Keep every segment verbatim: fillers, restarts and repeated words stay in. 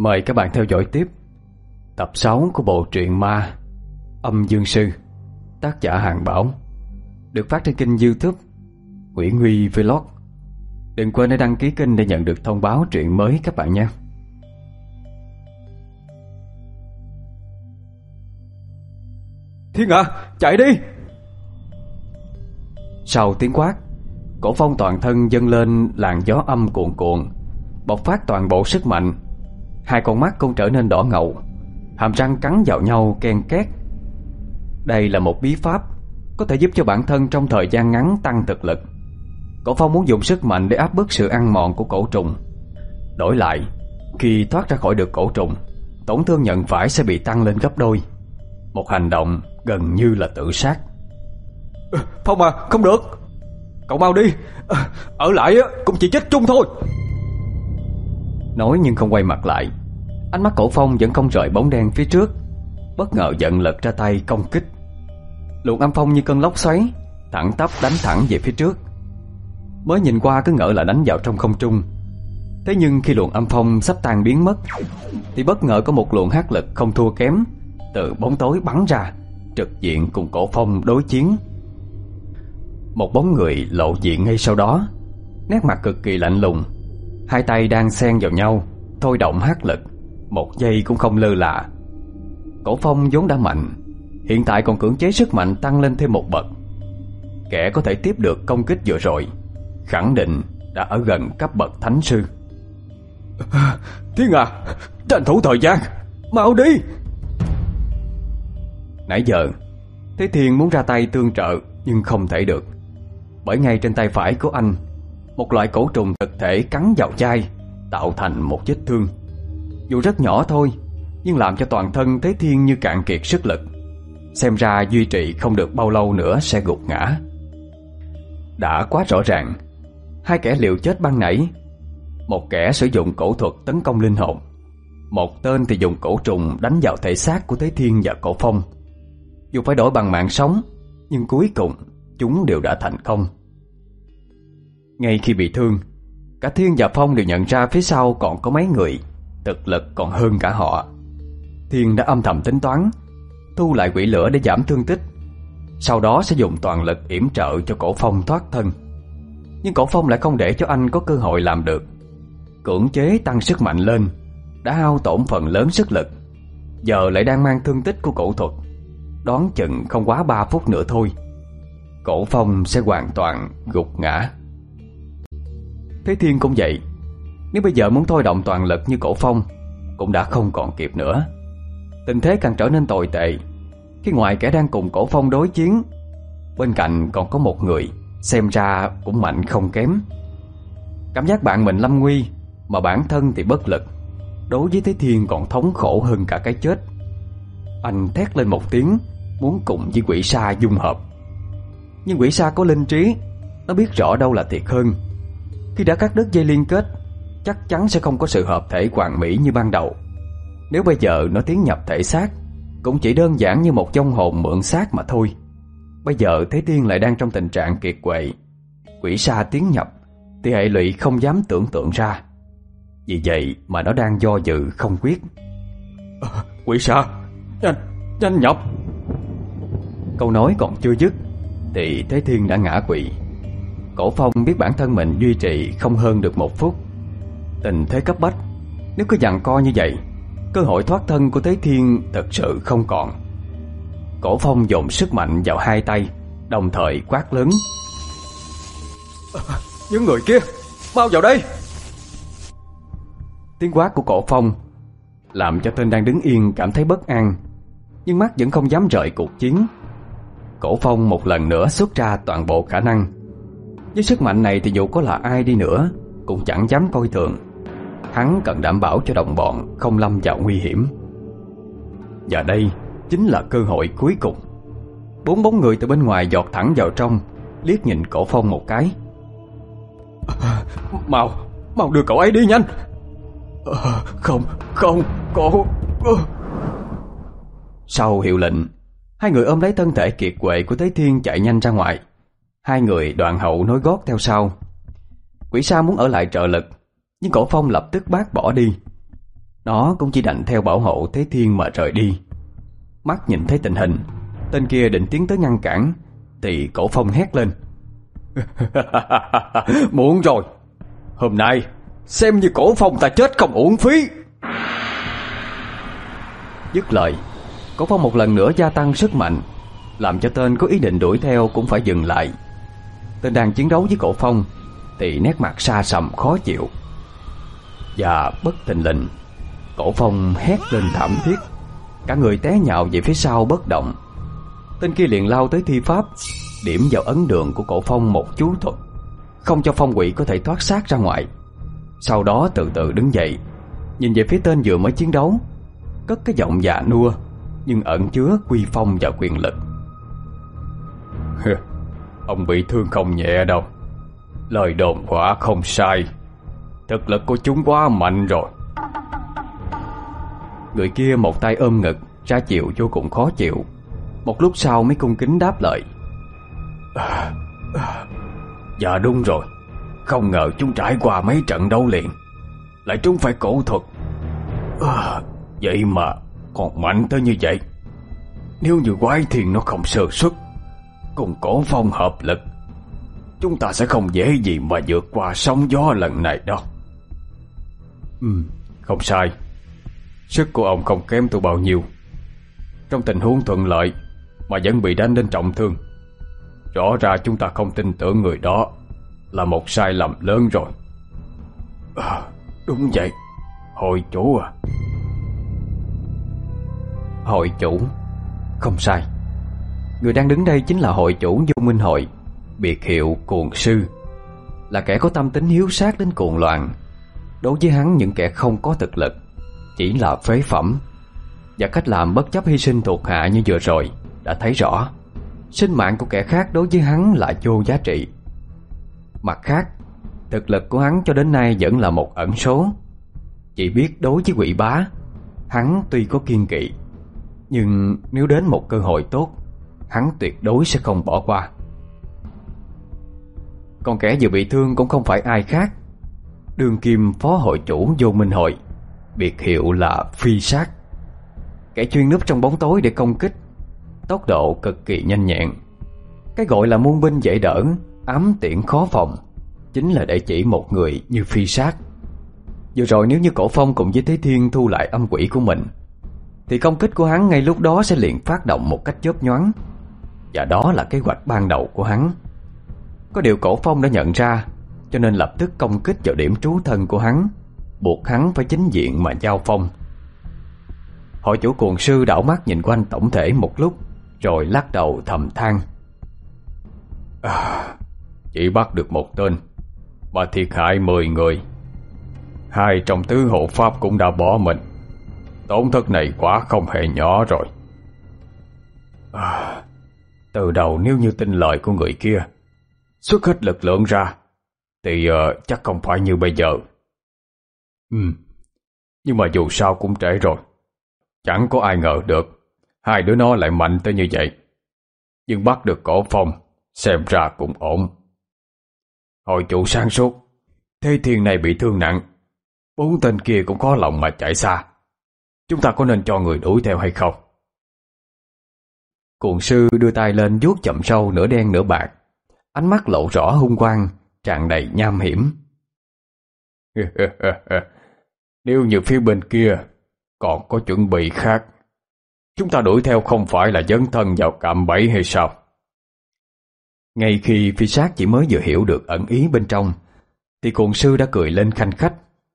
Mời các bạn theo dõi tiếp tập sáu của bộ truyện ma Âm Dương Sư, tác giả Hàng Bảo, được phát trên kênh YouTube Nguyễn Huy Vlog. Đừng quên để đăng ký kênh để nhận được thông báo truyện mới các bạn nha. Thiên à, chạy đi! Sau tiếng quát, Cổ Phong toàn thân dâng lên làn gió âm cuồn cuộn, bộc phát toàn bộ sức mạnh. Hai con mắt cũng trở nên đỏ ngầu, hàm răng cắn vào nhau ken két. Đây là một bí pháp có thể giúp cho bản thân trong thời gian ngắn tăng thực lực. Cổ Phong muốn dùng sức mạnh để áp bức sự ăn mòn của cổ trùng. Đổi lại, khi thoát ra khỏi được cổ trùng, tổn thương nhận phải sẽ bị tăng lên gấp đôi. Một hành động gần như là tự sát. Phong à, không được, cậu mau đi, ở lại cũng chỉ chết chung thôi. Nói nhưng không quay mặt lại. Ánh mắt Cổ Phong vẫn không rời bóng đen phía trước. Bất ngờ giận lật ra tay công kích. Luồng âm phong như cơn lốc xoáy thẳng tắp đánh thẳng về phía trước. Mới nhìn qua cứ ngỡ là đánh vào trong không trung. Thế nhưng khi luồng âm phong sắp tan biến mất, thì bất ngờ có một luồng hắc lực không thua kém từ bóng tối bắn ra, trực diện cùng Cổ Phong đối chiến. Một bóng người lộ diện ngay sau đó, nét mặt cực kỳ lạnh lùng, hai tay đang xen vào nhau thôi động hắc lực, một giây cũng không lơ là. Cổ Phong vốn đã mạnh, hiện tại còn cưỡng chế sức mạnh tăng lên thêm một bậc. Kẻ có thể tiếp được công kích vừa rồi khẳng định đã ở gần cấp bậc thánh sư. Thiên à, tranh thủ thời gian, mau đi! Nãy giờ Thế Thiên muốn ra tay tương trợ nhưng không thể được, bởi ngay trên tay phải của anh, một loại cổ trùng thực thể cắn vào chai, tạo thành một vết thương. Dù rất nhỏ thôi, nhưng làm cho toàn thân Thế Thiên như cạn kiệt sức lực. Xem ra duy trì không được bao lâu nữa sẽ gục ngã. Đã quá rõ ràng, hai kẻ liều chết ban nãy, một kẻ sử dụng cổ thuật tấn công linh hồn, một tên thì dùng cổ trùng đánh vào thể xác của Thế Thiên và Cổ Phong. Dù phải đổi bằng mạng sống, nhưng cuối cùng chúng đều đã thành công. Ngay khi bị thương, cả Thiên và Phong đều nhận ra phía sau còn có mấy người thực lực còn hơn cả họ. Thiên đã âm thầm tính toán thu lại quỷ lửa để giảm thương tích, sau đó sẽ dùng toàn lực yểm trợ cho Cổ Phong thoát thân. Nhưng Cổ Phong lại không để cho anh có cơ hội làm được. Cưỡng chế tăng sức mạnh lên đã hao tổn phần lớn sức lực, giờ lại đang mang thương tích của cổ thuật, đoán chừng không quá ba phút nữa thôi, Cổ Phong sẽ hoàn toàn gục ngã. Thế Thiên cũng vậy. Nếu bây giờ muốn thôi động toàn lực như Cổ Phong cũng đã không còn kịp nữa. Tình thế càng trở nên tồi tệ khi ngoài kẻ đang cùng Cổ Phong đối chiến, bên cạnh còn có một người xem ra cũng mạnh không kém. Cảm giác bạn mình lâm nguy mà bản thân thì bất lực, đối với Thế Thiên còn thống khổ hơn cả cái chết. Anh thét lên một tiếng, muốn cùng với quỷ sa dung hợp. Nhưng quỷ sa có linh trí, nó biết rõ đâu là thiệt hơn. Khi đã cắt đứt dây liên kết, chắc chắn sẽ không có sự hợp thể hoàn mỹ như ban đầu. Nếu bây giờ nó tiến nhập thể xác, cũng chỉ đơn giản như một vong hồn mượn xác mà thôi. Bây giờ Thế Thiên lại đang trong tình trạng kiệt quệ, quỷ sa tiến nhập thì hệ lụy không dám tưởng tượng ra. Vì vậy mà nó đang do dự không quyết. à, Quỷ sa, nhanh, nhanh nhập! Câu nói còn chưa dứt thì Thế Thiên đã ngã quỵ. Cổ Phong biết bản thân mình duy trì không hơn được một phút. Tình thế cấp bách, nếu cứ giằng co như vậy, cơ hội thoát thân của Thế Thiên thật sự không còn. Cổ Phong dồn sức mạnh vào hai tay, đồng thời quát lớn: à, những người kia, mau vào đây! Tiếng quát của Cổ Phong làm cho tên đang đứng yên cảm thấy bất an, nhưng mắt vẫn không dám rời cuộc chiến. Cổ Phong một lần nữa xuất ra toàn bộ khả năng. Với sức mạnh này thì dù có là ai đi nữa cũng chẳng dám coi thường. Hắn cần đảm bảo cho đồng bọn không lâm vào nguy hiểm. Và đây chính là cơ hội cuối cùng. Bốn bóng người từ bên ngoài giọt thẳng vào trong, liếc nhìn Cổ Phong một cái. à, Mau, mau đưa cậu ấy đi nhanh! à, Không, không, cổ... À. Sau hiệu lệnh, hai người ôm lấy thân thể kiệt quệ của Thế Thiên chạy nhanh ra ngoài. Hai người đoạn hậu nối gót theo sau. Quỷ sa muốn ở lại trợ lực, nhưng Cổ Phong lập tức bác bỏ đi. Nó cũng chỉ đành theo bảo hộ Thế Thiên mà rời đi. Mắt nhìn thấy tình hình, tên kia định tiến tới ngăn cản thì Cổ Phong hét lên. Muộn rồi, hôm nay xem như Cổ Phong ta chết không uổng phí. Dứt lời, Cổ Phong một lần nữa gia tăng sức mạnh, làm cho tên có ý định đuổi theo cũng phải dừng lại. Tên đang chiến đấu với Cổ Phong thì nét mặt xa sầm khó chịu. Và bất thình lình, Cổ Phong hét lên thảm thiết, cả người té nhào về phía sau bất động. Tên kia liền lao tới thi pháp, điểm vào ấn đường của Cổ Phong một chú thuật, không cho phong quỷ có thể thoát xác ra ngoài. Sau đó từ từ đứng dậy, nhìn về phía tên vừa mới chiến đấu, cất cái giọng già nua nhưng ẩn chứa uy phong và quyền lực. Ông bị thương không nhẹ đâu. Lời đồn quả không sai, thực lực của chúng quá mạnh rồi. Người kia một tay ôm ngực, ra chịu vô cùng khó chịu. Một lúc sau mới cung kính đáp lời. à, à, Dạ đúng rồi, không ngờ chúng trải qua mấy trận đấu liền lại chúng phải cổ thuật. à, Vậy mà còn mạnh tới như vậy. Nếu như Quái Thiên nó không sơ xuất, cùng Cổ Phong hợp lực, chúng ta sẽ không dễ gì mà vượt qua sóng gió lần này đâu. Ừ, không sai. Sức của ông không kém tôi bao nhiêu. Trong tình huống thuận lợi mà vẫn bị đánh đến trọng thương, rõ ra chúng ta không tin tưởng người đó là một sai lầm lớn rồi. à, Đúng vậy, hội chủ à. Hội chủ, không sai. Người đang đứng đây chính là hội chủ Vô Minh Hội, biệt hiệu Cuồng Sư, là kẻ có tâm tính hiếu sát đến cuồng loạn. Đối với hắn, những kẻ không có thực lực chỉ là phế phẩm, và cách làm bất chấp hy sinh thuộc hạ như vừa rồi đã thấy rõ. Sinh mạng của kẻ khác đối với hắn là vô giá trị. Mặt khác, thực lực của hắn cho đến nay vẫn là một ẩn số. Chỉ biết đối với Quỷ Bá, hắn tuy có kiên kỵ, nhưng nếu đến một cơ hội tốt, hắn tuyệt đối sẽ không bỏ qua. Còn kẻ vừa bị thương cũng không phải ai khác, đương kim phó hội chủ Vô Minh Hội, biệt hiệu là Phi Sát, kẻ chuyên núp trong bóng tối để công kích, tốc độ cực kỳ nhanh nhẹn. Cái gọi là muôn binh dễ đỡ, ám tiễn khó phòng, chính là để chỉ một người như Phi Sát. Vừa rồi nếu như Cổ Phong cùng với Thế Thiên thu lại âm quỷ của mình, thì công kích của hắn ngay lúc đó sẽ liền phát động một cách chớp nhoáng. Và đó là kế hoạch ban đầu của hắn. Có điều Cổ Phong đã nhận ra, cho nên lập tức công kích vào điểm trú thân của hắn, buộc hắn phải chính diện mà giao phong. Hội chủ Cuồng Sư đảo mắt nhìn quanh tổng thể một lúc, rồi lắc đầu thầm than. à, Chỉ bắt được một tên mà thiệt hại mười người. Hai trong tứ hộ pháp cũng đã bỏ mình. Tổn thất này quá không hề nhỏ rồi. à, Từ đầu nếu như tin lời của người kia, xuất hết lực lượng ra, thì uh, chắc không phải như bây giờ. Ừ, nhưng mà dù sao cũng trễ rồi. Chẳng có ai ngờ được hai đứa nó lại mạnh tới như vậy. Nhưng bắt được Cổ Phong, xem ra cũng ổn. Hội chủ sáng suốt. Thế Thiên này bị thương nặng, bốn tên kia cũng có lòng mà chạy xa. Chúng ta có nên cho người đuổi theo hay không? Cuồng Sư đưa tay lên vuốt chậm sâu nửa đen nửa bạc, ánh mắt lộ rõ hung quang, tràn đầy nham hiểm. Nếu như phía bên kia còn có chuẩn bị khác, chúng ta đuổi theo không phải là dấn thân vào cạm bẫy hay sao? Ngay khi Phi Sát chỉ mới vừa hiểu được ẩn ý bên trong, thì Cuồng Sư đã cười lên khanh khách.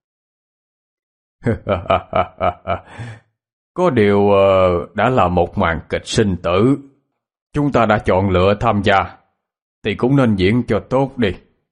Có điều uh, đã là một màn kịch sinh tử, chúng ta đã chọn lựa tham gia, thì cũng nên diễn cho tốt đi.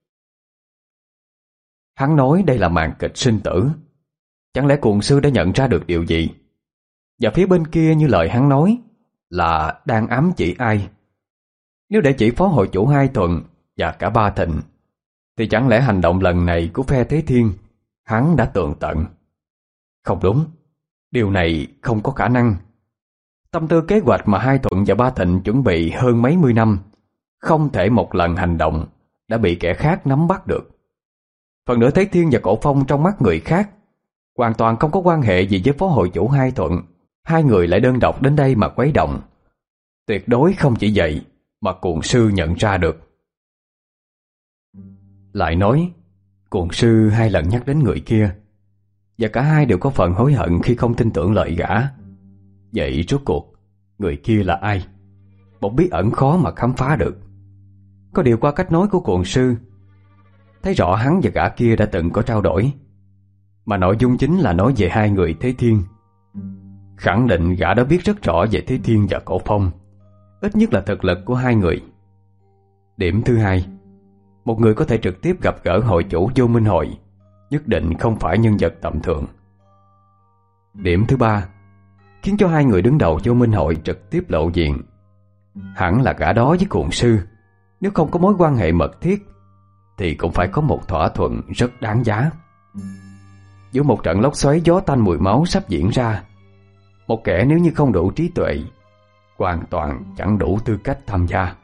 Hắn nói đây là màn kịch sinh tử. Chẳng lẽ Cuồng Sư đã nhận ra được điều gì? Và phía bên kia như lời hắn nói là đang ám chỉ ai? Nếu để chỉ phó hội chủ Hai Thuận và cả Ba Thịnh, thì chẳng lẽ hành động lần này của phe Thế Thiên hắn đã tường tận? Không đúng, điều này không có khả năng. Tâm tư kế hoạch mà Hai Thuận và Ba Thịnh chuẩn bị hơn mấy mươi năm, không thể một lần hành động đã bị kẻ khác nắm bắt được. Phần nữa Thế Thiên và Cổ Phong trong mắt người khác hoàn toàn không có quan hệ gì với phó hội chủ Hai Thuận. Hai người lại đơn độc đến đây mà quấy động. Tuyệt đối không chỉ vậy mà cuồng sư nhận ra được. Lại nói, cuồng sư hai lần nhắc đến người kia, và cả hai đều có phần hối hận khi không tin tưởng lời gã. Vậy rốt cuộc người kia là ai? Một bí ẩn khó mà khám phá được. Có điều qua cách nói của cuồng sư, thấy rõ hắn và gã kia đã từng có trao đổi, mà nội dung chính là nói về hai người Thế Thiên. Khẳng định gã đã biết rất rõ về Thế Thiên và Cổ Phong, ít nhất là thực lực của hai người. Điểm thứ hai, một người có thể trực tiếp gặp gỡ hội chủ Vô Minh Hội nhất định không phải nhân vật tầm thường. Điểm thứ ba, khiến cho hai người đứng đầu Vô Minh Hội trực tiếp lộ diện, hẳn là gã đó với cuồng sư. Nếu không có mối quan hệ mật thiết thì cũng phải có một thỏa thuận rất đáng giá. Giữa một trận lốc xoáy gió tanh mùi máu sắp diễn ra, một kẻ nếu như không đủ trí tuệ, hoàn toàn chẳng đủ tư cách tham gia.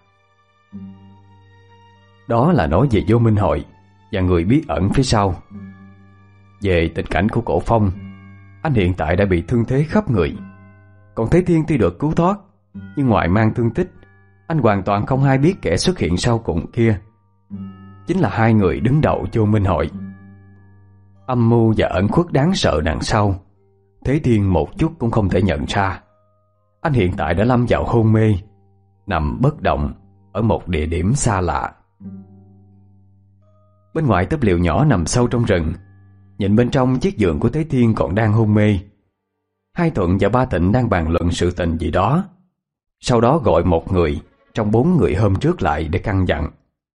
Đó là nói về Vô Minh Hội và người bí ẩn phía sau. Về tình cảnh của Cổ Phong, anh hiện tại đã bị thương thế khắp người. Còn Thế Thiên tuy được cứu thoát, nhưng ngoài mang thương tích, anh hoàn toàn không hay biết kẻ xuất hiện sau cùng kia chính là hai người đứng đầu Vô Minh Hội. Âm mưu và ẩn khuất đáng sợ đằng sau, Thế Thiên một chút cũng không thể nhận ra. Anh hiện tại đã lâm vào hôn mê, nằm bất động ở một địa điểm xa lạ. Bên ngoài túp liều nhỏ nằm sâu trong rừng, nhìn bên trong chiếc giường của Thế Thiên còn đang hôn mê. Hai Thuận và Ba Tịnh đang bàn luận sự tình gì đó, sau đó gọi một người trong bốn người hôm trước lại để căn dặn.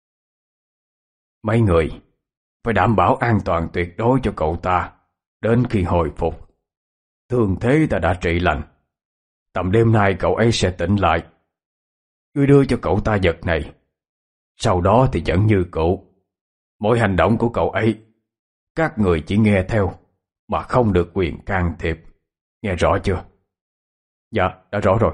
Mấy người phải đảm bảo an toàn tuyệt đối cho cậu ta đến khi hồi phục. Thương thế ta đã trị lành, tầm đêm nay cậu ấy sẽ tỉnh lại. Ngươi đưa cho cậu ta vật này, sau đó thì vẫn như cũ. Mỗi hành động của cậu ấy, các người chỉ nghe theo mà không được quyền can thiệp. Nghe rõ chưa? Dạ, đã rõ rồi.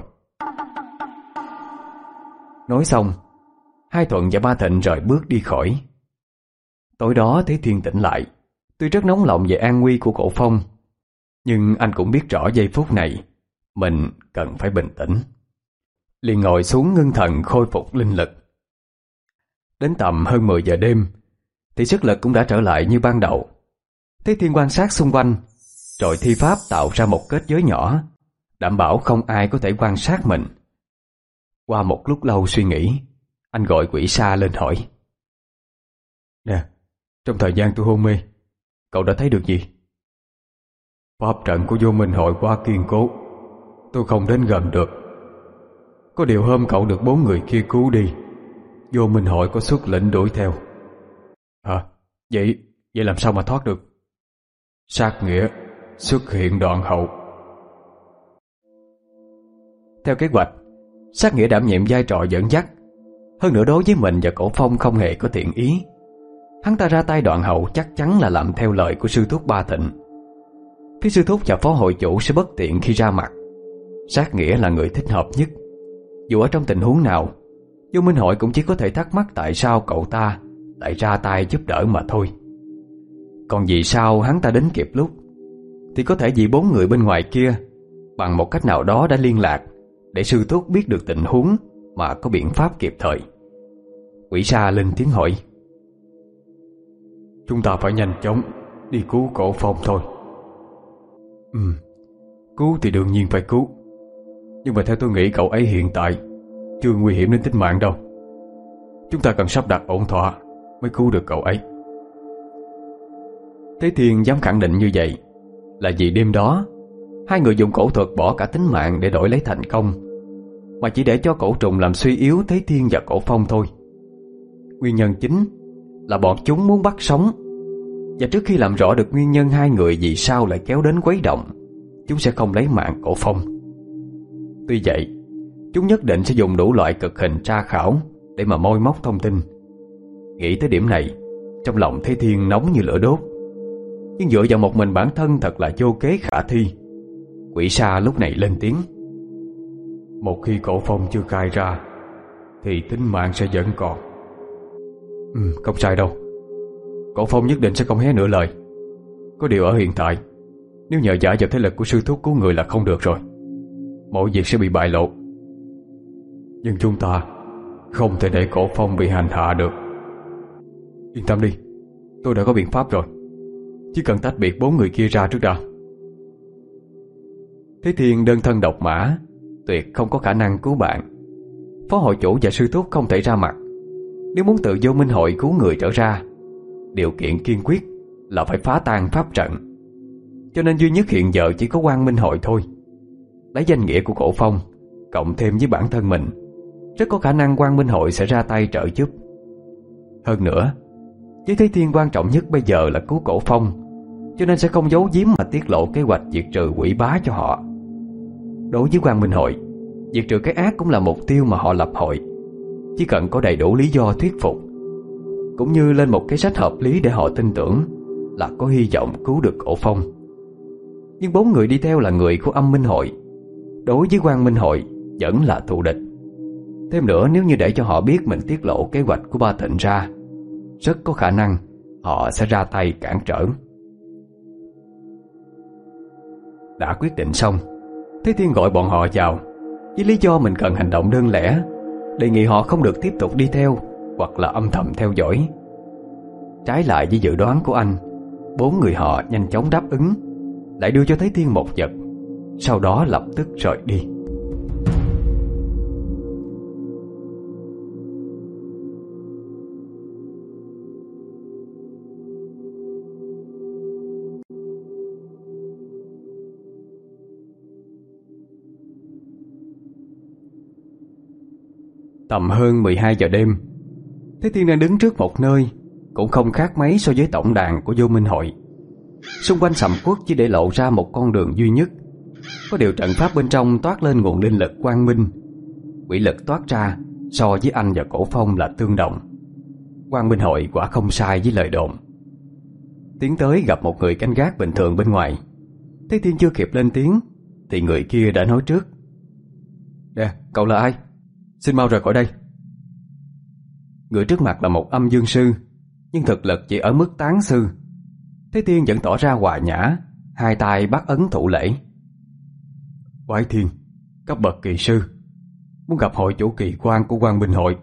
Nói xong, Hai Thuận và Ba Thịnh rời bước đi khỏi. Tối đó Thế Thiên tỉnh lại, tuy rất nóng lòng về an nguy của Cổ Phong, nhưng anh cũng biết rõ giây phút này mình cần phải bình tĩnh. Liền ngồi xuống ngưng thần khôi phục linh lực. Đến tầm hơn mười giờ đêm thì sức lực cũng đã trở lại như ban đầu. Thế Thiên quan sát xung quanh, rồi thi pháp tạo ra một kết giới nhỏ, đảm bảo không ai có thể quan sát mình. Qua một lúc lâu suy nghĩ, anh gọi Quỷ Sa lên hỏi. Nè, trong thời gian tôi hôn mê, cậu đã thấy được gì? Pháp trận của Vô Minh Hội quá kiên cố, tôi không đến gần được. Có điều hôm cậu được bốn người kia cứu đi, Vô Minh Hội có xuất lệnh đuổi theo. Hả? Vậy, vậy làm sao mà thoát được? Sát Nghĩa xuất hiện đoạn hậu. Theo kế hoạch, Sát Nghĩa đảm nhiệm vai trò dẫn dắt. Hơn nữa đối với mình và Cổ Phong không hề có thiện ý. Hắn ta ra tay đoạn hậu chắc chắn là làm theo lời của sư thúc Ba Thịnh. Phía sư thúc và phó hội chủ sẽ bất tiện khi ra mặt. Sát Nghĩa là người thích hợp nhất. Dù ở trong tình huống nào, Vô Minh Hội cũng chỉ có thể thắc mắc tại sao cậu ta lại ra tay giúp đỡ mà thôi. Còn vì sao hắn ta đến kịp lúc, thì có thể vì bốn người bên ngoài kia bằng một cách nào đó đã liên lạc để sư thúc biết được tình huống mà có biện pháp kịp thời. Quỷ Sa lên tiếng hỏi. Chúng ta phải nhanh chóng đi cứu Cổ Phong thôi. Ừ, cứu thì đương nhiên phải cứu, nhưng mà theo tôi nghĩ cậu ấy hiện tại chưa nguy hiểm đến tính mạng đâu. Chúng ta cần sắp đặt ổn thỏa mới cứu được cậu ấy. Thế Thiên dám khẳng định như vậy là vì đêm đó hai người dùng cổ thuật bỏ cả tính mạng để đổi lấy thành công, mà chỉ để cho cổ trùng làm suy yếu Thế Thiên và Cổ Phong thôi. Nguyên nhân chính là bọn chúng muốn bắt sống, và trước khi làm rõ được nguyên nhân hai người vì sao lại kéo đến quấy động, chúng sẽ không lấy mạng Cổ Phong. Tuy vậy, chúng nhất định sẽ dùng đủ loại cực hình tra khảo để mà moi móc thông tin. Nghĩ tới điểm này, trong lòng Thế Thiên nóng như lửa đốt. Nhưng dựa vào một mình bản thân thật là vô kế khả thi. Quỷ Sa lúc này lên tiếng. Một khi Cổ Phong chưa khai ra thì tính mạng sẽ vẫn còn. Ừ, không sai đâu. Cổ Phong nhất định sẽ không hé nửa lời. Có điều ở hiện tại Nếu nhờ giả vào thế lực của sư thúc cứu người là không được rồi. Mọi việc sẽ bị bại lộ. Nhưng chúng ta không thể để Cổ Phong bị hành hạ được. Yên tâm đi, tôi đã có biện pháp rồi. Chỉ cần tách biệt bốn người kia ra trước đã. Thế Thiên đơn thân độc mã, tuyệt không có khả năng cứu bạn. Phó hội chủ và sư thúc không thể ra mặt. Nếu muốn tự vô minh hội cứu người trở ra, điều kiện kiên quyết là phải phá tan pháp trận. Cho nên duy nhất hiện giờ chỉ có Quang Minh hội thôi. Lấy danh nghĩa của Cổ Phong cộng thêm với bản thân mình, rất có khả năng Quang Minh hội sẽ ra tay trợ giúp. Hơn nữa, với Thế Thiên quan trọng nhất bây giờ là cứu Cổ Phong, cho nên sẽ không giấu giếm mà tiết lộ kế hoạch diệt trừ quỷ bá cho họ. Đối với Quang Minh hội, diệt trừ cái ác cũng là mục tiêu mà họ lập hội. Chỉ cần có đầy đủ lý do thuyết phục, cũng như lên một cái sách hợp lý để họ tin tưởng, là có hy vọng cứu được Cổ Phong. Nhưng bốn người đi theo là người của Âm Minh hội, đối với Quang Minh hội vẫn là thù địch. Thêm nữa, nếu như để cho họ biết mình tiết lộ kế hoạch của Ba Thịnh ra, rất có khả năng họ sẽ ra tay cản trở. Đã quyết định xong, Thế Thiên gọi bọn họ vào với lý do mình cần hành động đơn lẻ, đề nghị họ không được tiếp tục đi theo hoặc là âm thầm theo dõi. Trái lại với dự đoán của anh, bốn người họ nhanh chóng đáp ứng, lại đưa cho Thế Thiên một vật, sau đó lập tức rời đi. Tầm hơn mười hai giờ đêm, Thế Thiên đang đứng trước một nơi cũng không khác mấy so với tổng đàn của Vô Minh hội. Xung quanh sầm uất chỉ để lộ ra một con đường duy nhất. Có điều trận pháp bên trong toát lên nguồn linh lực quang minh. Quỷ lực toát ra so với anh và Cổ Phong là tương đồng. Quang Minh hội quả không sai với lời đồn. Tiến tới gặp một người canh gác bình thường bên ngoài. Thế Thiên chưa kịp lên tiếng thì người kia đã nói trước: "Nè, cậu là ai? Xin mau rời khỏi đây." Người trước mặt là một âm dương sư, nhưng thực lực chỉ ở mức tán sư. Thế Thiên vẫn tỏ ra hòa nhã, hai tay bắt ấn thủ lễ. "Quái Thiên, cấp bậc kỳ sư, muốn gặp hội chủ kỳ quan của Quang Minh hội."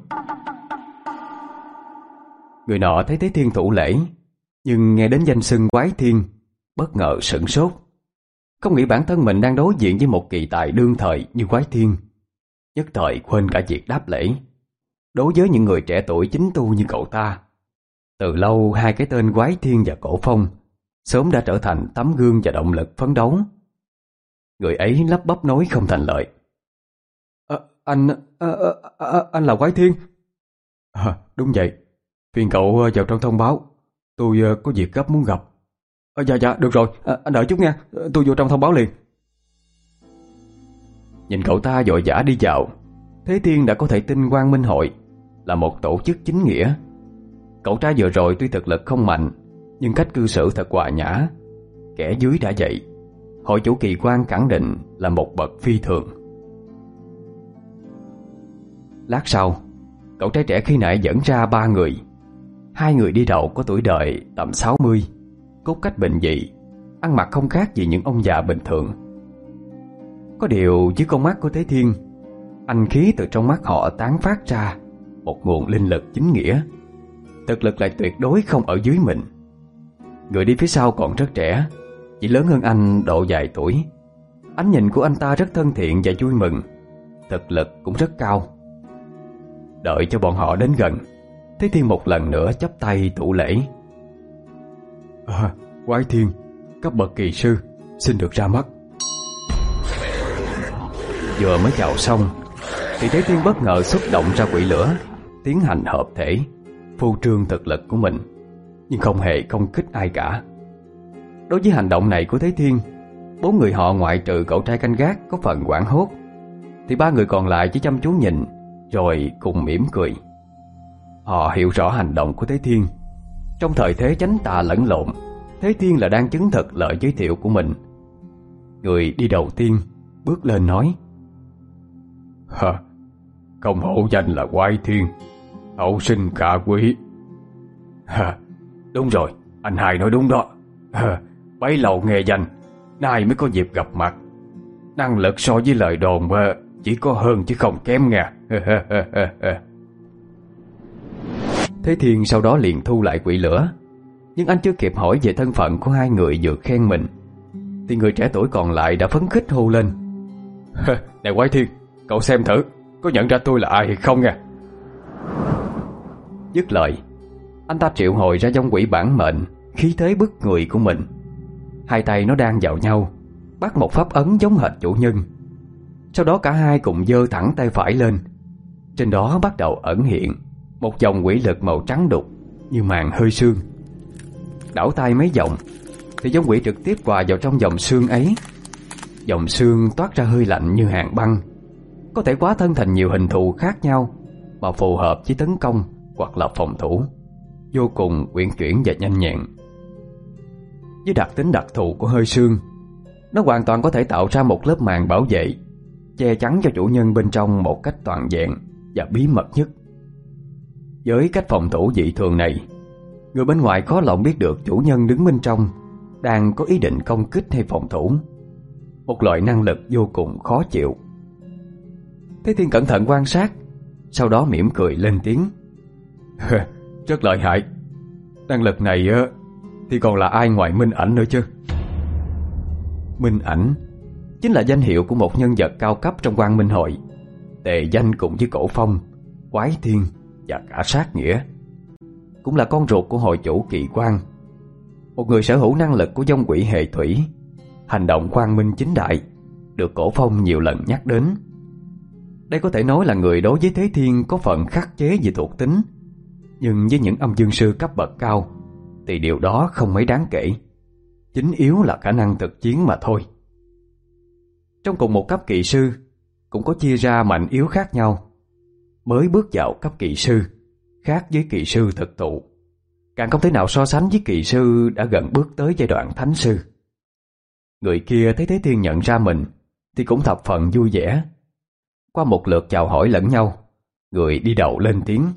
Người nọ thấy Thế Thiên thủ lễ, nhưng nghe đến danh xưng Quái Thiên, bất ngờ sửng sốt. Không nghĩ bản thân mình đang đối diện với một kỳ tài đương thời như Quái Thiên, nhất thời quên cả việc đáp lễ. Đối với những người trẻ tuổi chính tu như cậu ta, từ lâu hai cái tên Quái Thiên và Cổ Phong sớm đã trở thành tấm gương và động lực phấn đấu. Người ấy lắp bắp nói không thành lời: à, Anh, à, à, anh là Quái Thiên." À, "Đúng vậy, phiền cậu vào trong thông báo, tôi có việc gấp muốn gặp." À, "Dạ dạ được rồi, à, anh đợi chút nha, tôi vô trong thông báo liền." Nhìn cậu ta vội vã đi vào, Thế Thiên đã có thể tin Quang Minh hội là một tổ chức chính nghĩa. Cậu trai vừa rồi tuy thực lực không mạnh, nhưng cách cư xử thật hòa nhã. Kẻ dưới đã dậy, hội chủ kỳ quan khẳng định là một bậc phi thường. Lát sau, cậu trai trẻ khi nãy dẫn ra ba người. Hai người đi đầu có tuổi đời tầm sáu mươi, cốt cách bình dị, ăn mặc không khác gì những ông già bình thường. Có điều dưới con mắt của Thế Thiên, anh khí từ trong mắt họ tán phát ra một nguồn linh lực chính nghĩa. Thực lực lại tuyệt đối không ở dưới mình. Người đi phía sau còn rất trẻ, chỉ lớn hơn anh độ vài tuổi. Ánh nhìn của anh ta rất thân thiện và vui mừng, thực lực cũng rất cao. Đợi cho bọn họ đến gần, Thế Thiên một lần nữa chắp tay thủ lễ. À, Quái Thiên, cấp bậc kỳ sư, xin được ra mắt." Vừa mới chào xong thì Thế Thiên bất ngờ xuất động ra quỷ lửa, tiến hành hợp thể, phô trương thực lực của mình, nhưng không hề công kích ai cả. Đối với hành động này của Thế Thiên, bốn người họ ngoại trừ cậu trai canh gác có phần hoảng hốt, thì ba người còn lại chỉ chăm chú nhìn rồi cùng mỉm cười. Họ hiểu rõ hành động của Thế Thiên. Trong thời thế chánh tà lẫn lộn, Thế Thiên là đang chứng thực lời giới thiệu của mình. Người đi đầu tiên bước lên nói: "Hả, công hổ danh là Quái Thiên, hậu sinh cả quý." "Hả, đúng rồi, anh hai nói đúng đó. Hả, bấy lâu nghe danh, Nay mới có dịp gặp mặt. Năng lực so với lời đồn chỉ có hơn chứ không kém nha. Thế Thiên sau đó liền thu lại quỷ lửa. Nhưng anh chưa kịp hỏi về thân phận của hai người vừa khen mình thì người trẻ tuổi còn lại đã phấn khích hô lên: Này Quái Thiên, cậu xem thử có nhận ra tôi là ai hay không nha. Dứt lời, anh ta triệu hồi ra dòng quỷ bản mệnh, khí thế bức người của mình. Hai tay nó đang vào nhau, bắt một pháp ấn giống hệt chủ nhân. Sau đó cả hai cùng giơ thẳng tay phải lên. Trên đó bắt đầu ẩn hiện một dòng quỷ lực màu trắng đục như màn hơi sương. Đảo tay mấy vòng thì dòng quỷ trực tiếp hòa vào trong dòng sương ấy. Dòng sương toát ra hơi lạnh như hàn băng, có thể hóa thân thành nhiều hình thù khác nhau mà phù hợp với tấn công hoặc là phòng thủ, vô cùng uyển chuyển và nhanh nhẹn. Với đặc tính đặc thù của hơi sương, nó hoàn toàn có thể tạo ra một lớp màn bảo vệ, che chắn cho chủ nhân bên trong một cách toàn vẹn và bí mật nhất. Với cách phòng thủ dị thường này, người bên ngoài khó lòng biết được chủ nhân đứng bên trong đang có ý định công kích hay phòng thủ. Một loại năng lực vô cùng khó chịu. Thế Thiên cẩn thận quan sát, sau đó mỉm cười lên tiếng: Rất lợi hại. Năng lực này thì còn là ai ngoài Minh Ảnh nữa chứ? Minh Ảnh chính là danh hiệu của một nhân vật cao cấp trong Quang Minh Hội, tề danh cùng với Cổ Phong, Quái Thiên và cả Sát Nghĩa. Cũng là con ruột của hội chủ Kỳ Quang, một người sở hữu năng lực của vong quỷ hệ thủy, hành động quang minh chính đại, được Cổ Phong nhiều lần nhắc đến. Đây có thể nói là người đối với Thế Thiên có phần khắc chế về thuộc tính, nhưng với những âm dương sư cấp bậc cao thì điều đó không mấy đáng kể. Chính yếu là khả năng thực chiến mà thôi. Trong cùng một cấp kỳ sư cũng có chia ra mạnh yếu khác nhau. Mới bước vào cấp kỳ sư khác với kỳ sư thực thụ, càng không thể nào so sánh với kỳ sư đã gần bước tới giai đoạn thánh sư. Người kia thấy Thế Thiên nhận ra mình thì cũng thập phần vui vẻ. Qua một lượt chào hỏi lẫn nhau, người đi đầu lên tiếng: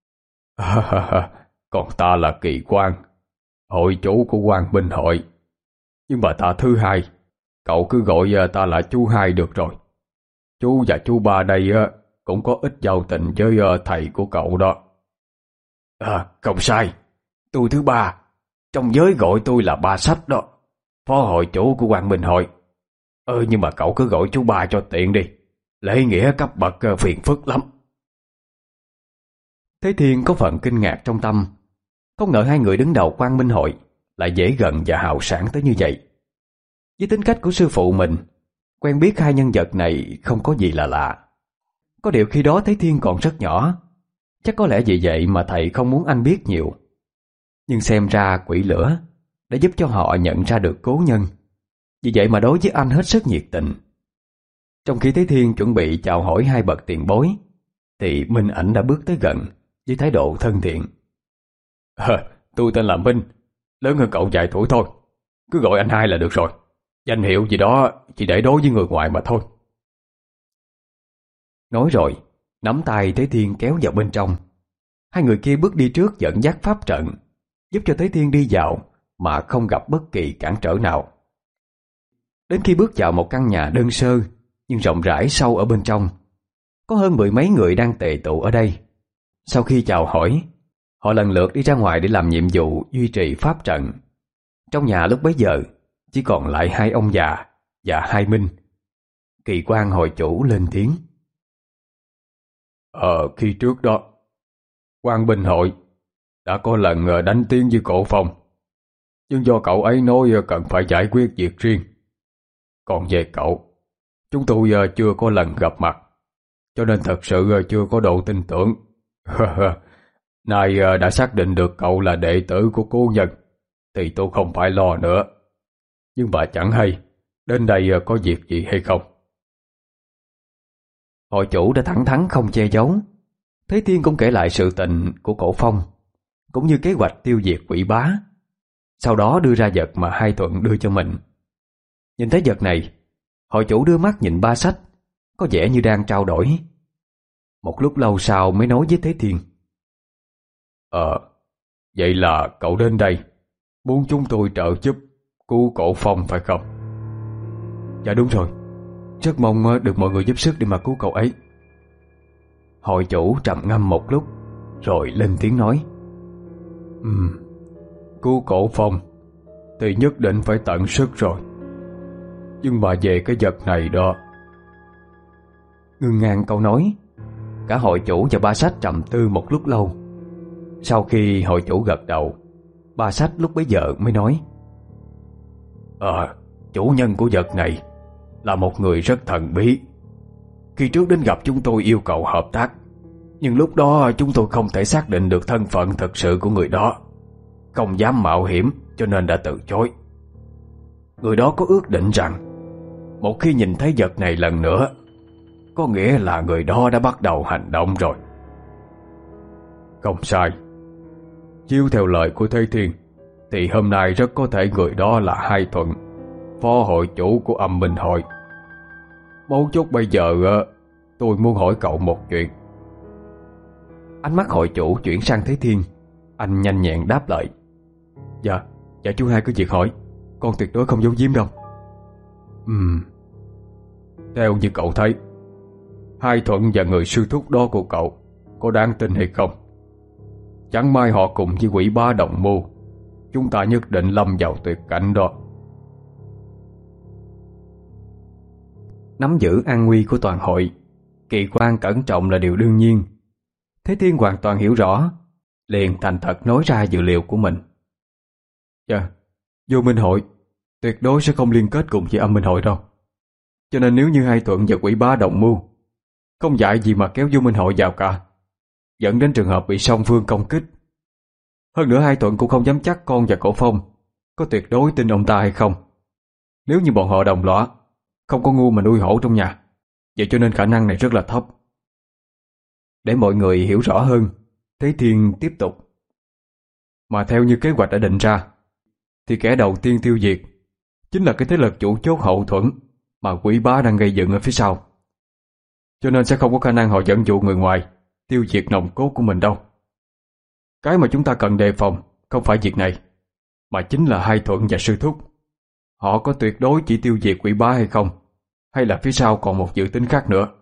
Còn ta là Kỳ Quang, hội chủ của Quang Minh Hội. Nhưng mà ta thứ hai, cậu cứ gọi ta là chú hai được rồi. Chú và chú ba đây cũng có ít giao tình với thầy của cậu đó. À, không sai, tôi thứ ba, trong giới gọi tôi là Ba Sách đó, phó hội chủ của Quang Minh Hội. Ơ nhưng mà cậu cứ gọi chú ba cho tiện đi, lễ nghĩa cấp bậc phiền phức lắm. Thế Thiên có phần kinh ngạc trong tâm, không ngờ hai người đứng đầu Quang Minh Hội lại dễ gần và hào sảng tới như vậy. Với tính cách của sư phụ mình, quen biết hai nhân vật này không có gì là lạ. Có điều khi đó Thế Thiên còn rất nhỏ, chắc có lẽ vì vậy mà thầy không muốn anh biết nhiều. Nhưng xem ra quỷ lửa đã giúp cho họ nhận ra được cố nhân, vì vậy mà đối với anh hết sức nhiệt tình. Trong khi Thế Thiên chuẩn bị chào hỏi hai bậc tiền bối thì Minh Ảnh đã bước tới gần với thái độ thân thiện. À, tôi tên là Minh, lớn hơn cậu vài tuổi thôi, cứ gọi anh hai là được rồi. Danh hiệu gì đó chỉ để đối với người ngoài mà thôi. Nói rồi nắm tay Thế Thiên kéo vào bên trong. Hai người kia bước đi trước dẫn dắt pháp trận, giúp cho Thế Thiên đi vào mà không gặp bất kỳ cản trở nào. Đến khi bước vào một căn nhà đơn sơ nhưng rộng rãi sâu ở bên trong, có hơn mười mấy người đang tề tụ ở đây. Sau khi chào hỏi, họ lần lượt đi ra ngoài để làm nhiệm vụ duy trì pháp trận. Trong nhà lúc bấy giờ chỉ còn lại hai ông già và hai Minh. Kỳ Quang hội chủ lên tiếng: Ờ khi trước đó, Quang Minh Hội đã có lần đánh tiếng với Cổ Phong, nhưng do cậu ấy nói cần phải giải quyết việc riêng. Còn về cậu, chúng tôi chưa có lần gặp mặt, cho nên thật sự chưa có độ tin tưởng. Nay đã xác định được cậu là đệ tử của cố nhân thì tôi không phải lo nữa. Nhưng bà chẳng hay đến đây có việc gì hay không? Hội chủ đã thẳng thắn không che giấu. Thế Thiên cũng kể lại sự tình của Cổ Phong, cũng như kế hoạch tiêu diệt quỷ bá. Sau đó đưa ra vật mà Hai Thuận đưa cho mình. Nhìn thấy vật này, hội chủ đưa mắt nhìn Ba Sách, có vẻ như đang trao đổi. Một lúc lâu sau mới nói với Thế Thiên: Ờ, vậy là cậu đến đây muốn chúng tôi trợ giúp cứu Cổ Phong phải không? Dạ đúng rồi, rất mong được mọi người giúp sức để mà cứu cậu ấy. Hội chủ trầm ngâm một lúc rồi lên tiếng nói: Ừm, cứu cổ Phong thì nhất định phải tận sức rồi, nhưng mà về cái vật này đó. Ngưng ngang câu nói, cả hội chủ và Ba Sách trầm tư một lúc lâu. Sau khi hội chủ gật đầu, Ba Sách lúc bấy giờ mới nói: Ờ, chủ nhân của vật này là một người rất thần bí. Khi trước đến gặp chúng tôi yêu cầu hợp tác, nhưng lúc đó chúng tôi không thể xác định được thân phận thực sự của người đó, không dám mạo hiểm cho nên đã từ chối. Người đó có ước định rằng một khi nhìn thấy vật này lần nữa, có nghĩa là người đó đã bắt đầu hành động rồi. Không sai. Chiếu theo lời của Thế Thiên thì hôm nay rất có thể người đó là Hai Thuận, phó hội chủ của Âm Minh Hội. Mấu chốt bây giờ tôi muốn hỏi cậu một chuyện. Ánh mắt hội chủ chuyển sang Thế Thiên. Anh nhanh nhẹn đáp lời: Dạ, dạ chú Hai cứ việc hỏi, con tuyệt đối không giấu giếm đâu. Ừm Theo như cậu thấy, Hai Thuận và người sư thúc đó của cậu có đáng tin hay không? Chẳng may họ cùng với quỷ bá đồng mưu, chúng ta nhất định lâm vào tuyệt cảnh đó. Nắm giữ an nguy của toàn hội, kỳ quan cẩn trọng là điều đương nhiên. Thế Thiên hoàn toàn hiểu rõ, liền thành thật nói ra dự liệu của mình. Dạ, Vô Minh Hội tuyệt đối sẽ không liên kết cùng với Âm Minh Hội đâu. Cho nên nếu như Hai Thuận và quỷ bá đồng mưu, không dại gì mà kéo Vô Minh Hội vào cả, dẫn đến trường hợp bị song phương công kích. Hơn nữa Hai Thuận cũng không dám chắc con và Cổ Phong có tuyệt đối tin ông ta hay không. Nếu như bọn họ đồng lõa, không có ngu mà nuôi hổ trong nhà, vậy cho nên khả năng này rất là thấp. Để mọi người hiểu rõ hơn, Thế Thiên tiếp tục: Mà theo như kế hoạch đã định ra, thì kẻ đầu tiên tiêu diệt chính là cái thế lực chủ chốt hậu thuẫn mà quỷ bá đang gây dựng ở phía sau. Cho nên sẽ không có khả năng họ dẫn dụ người ngoài tiêu diệt nòng cốt của mình đâu. Cái mà chúng ta cần đề phòng không phải việc này, mà chính là Hai Thuận và sư thúc. Họ có tuyệt đối chỉ tiêu diệt quỷ bá hay không, hay là phía sau còn một dự tính khác nữa.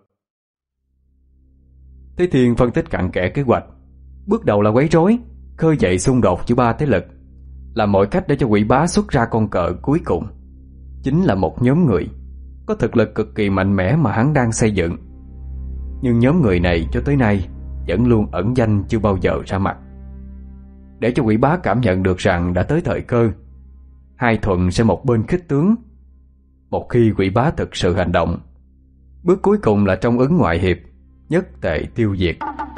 Thế Thiên phân tích cặn kẽ kế hoạch. Bước đầu là quấy rối, khơi dậy xung đột giữa ba thế lực, làm mọi cách để cho quỷ bá xuất ra con cờ cuối cùng, chính là một nhóm người có thực lực cực kỳ mạnh mẽ mà hắn đang xây dựng. Nhưng nhóm người này cho tới nay vẫn luôn ẩn danh, chưa bao giờ ra mặt. Để cho quỷ bá cảm nhận được rằng đã tới thời cơ, Hai Thuận sẽ một bên khích tướng. Một khi quỷ bá thực sự hành động, bước cuối cùng là trong ứng ngoại hiệp, nhất tệ tiêu diệt.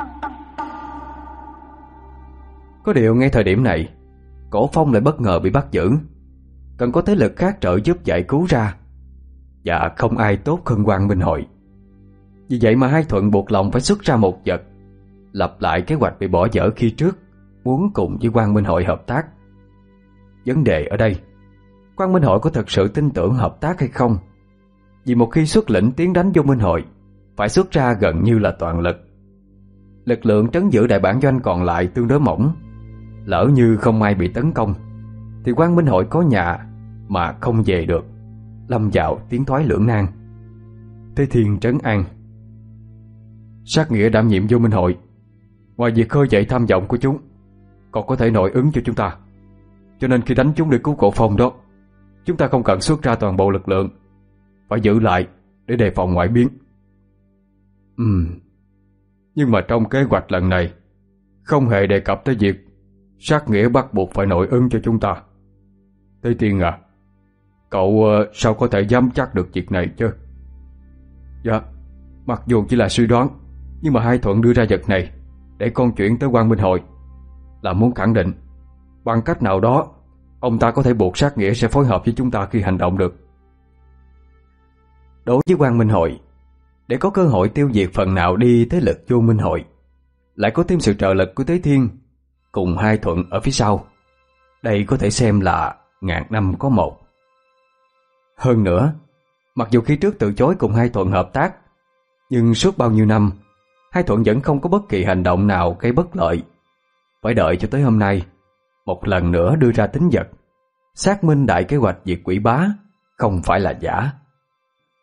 Có điều ngay thời điểm này, Cổ Phong lại bất ngờ bị bắt giữ, cần có thế lực khác trợ giúp giải cứu ra, và không ai tốt hơn Quang Minh Hội. Vì vậy mà Hai Thuận buộc lòng phải xuất ra một vật, lặp lại kế hoạch bị bỏ dở khi trước, muốn cùng với Quang Minh Hội hợp tác. Vấn đề ở đây, Quang Minh Hội có thật sự tin tưởng hợp tác hay không? Vì một khi xuất lĩnh tiến đánh Vô Minh Hội, phải xuất ra gần như là toàn lực. Lực lượng trấn giữ đại bản doanh còn lại tương đối mỏng. Lỡ như không ai bị tấn công, thì Quang Minh Hội có nhà mà không về được, lâm vào tiến thoái lưỡng nan. Thế Thiên trấn an: Sát Nghĩa đảm nhiệm Vô Minh Hội, ngoài việc khơi dậy tham vọng của chúng, còn có thể nội ứng cho chúng ta. Cho nên khi đánh chúng để cứu Cổ Phong đó, chúng ta không cần xuất ra toàn bộ lực lượng, phải giữ lại để đề phòng ngoại biến. Ừm Nhưng mà trong kế hoạch lần này không hề đề cập tới việc Sát Nghĩa bắt buộc phải nội ứng cho chúng ta. Thế Tiên à, cậu uh, sao có thể dám chắc được việc này chứ? Dạ, mặc dù chỉ là suy đoán, nhưng mà Hai Thuận đưa ra vật này để con chuyển tới Quang Minh Hội là muốn khẳng định bằng cách nào đó ông ta có thể buộc Sát Nghĩa sẽ phối hợp với chúng ta khi hành động được. Đối với Quang Minh Hội, để có cơ hội tiêu diệt phần nào đi thế lực Vô Minh Hội, lại có thêm sự trợ lực của Thế Thiên cùng Hai Thuận ở phía sau, đây có thể xem là ngàn năm có một. Hơn nữa, mặc dù khi trước từ chối cùng Hai Thuận hợp tác, nhưng suốt bao nhiêu năm Hai Thuận vẫn không có bất kỳ hành động nào gây bất lợi. Phải đợi cho tới hôm nay, một lần nữa đưa ra tính vật, xác minh đại kế hoạch diệt quỷ bá không phải là giả.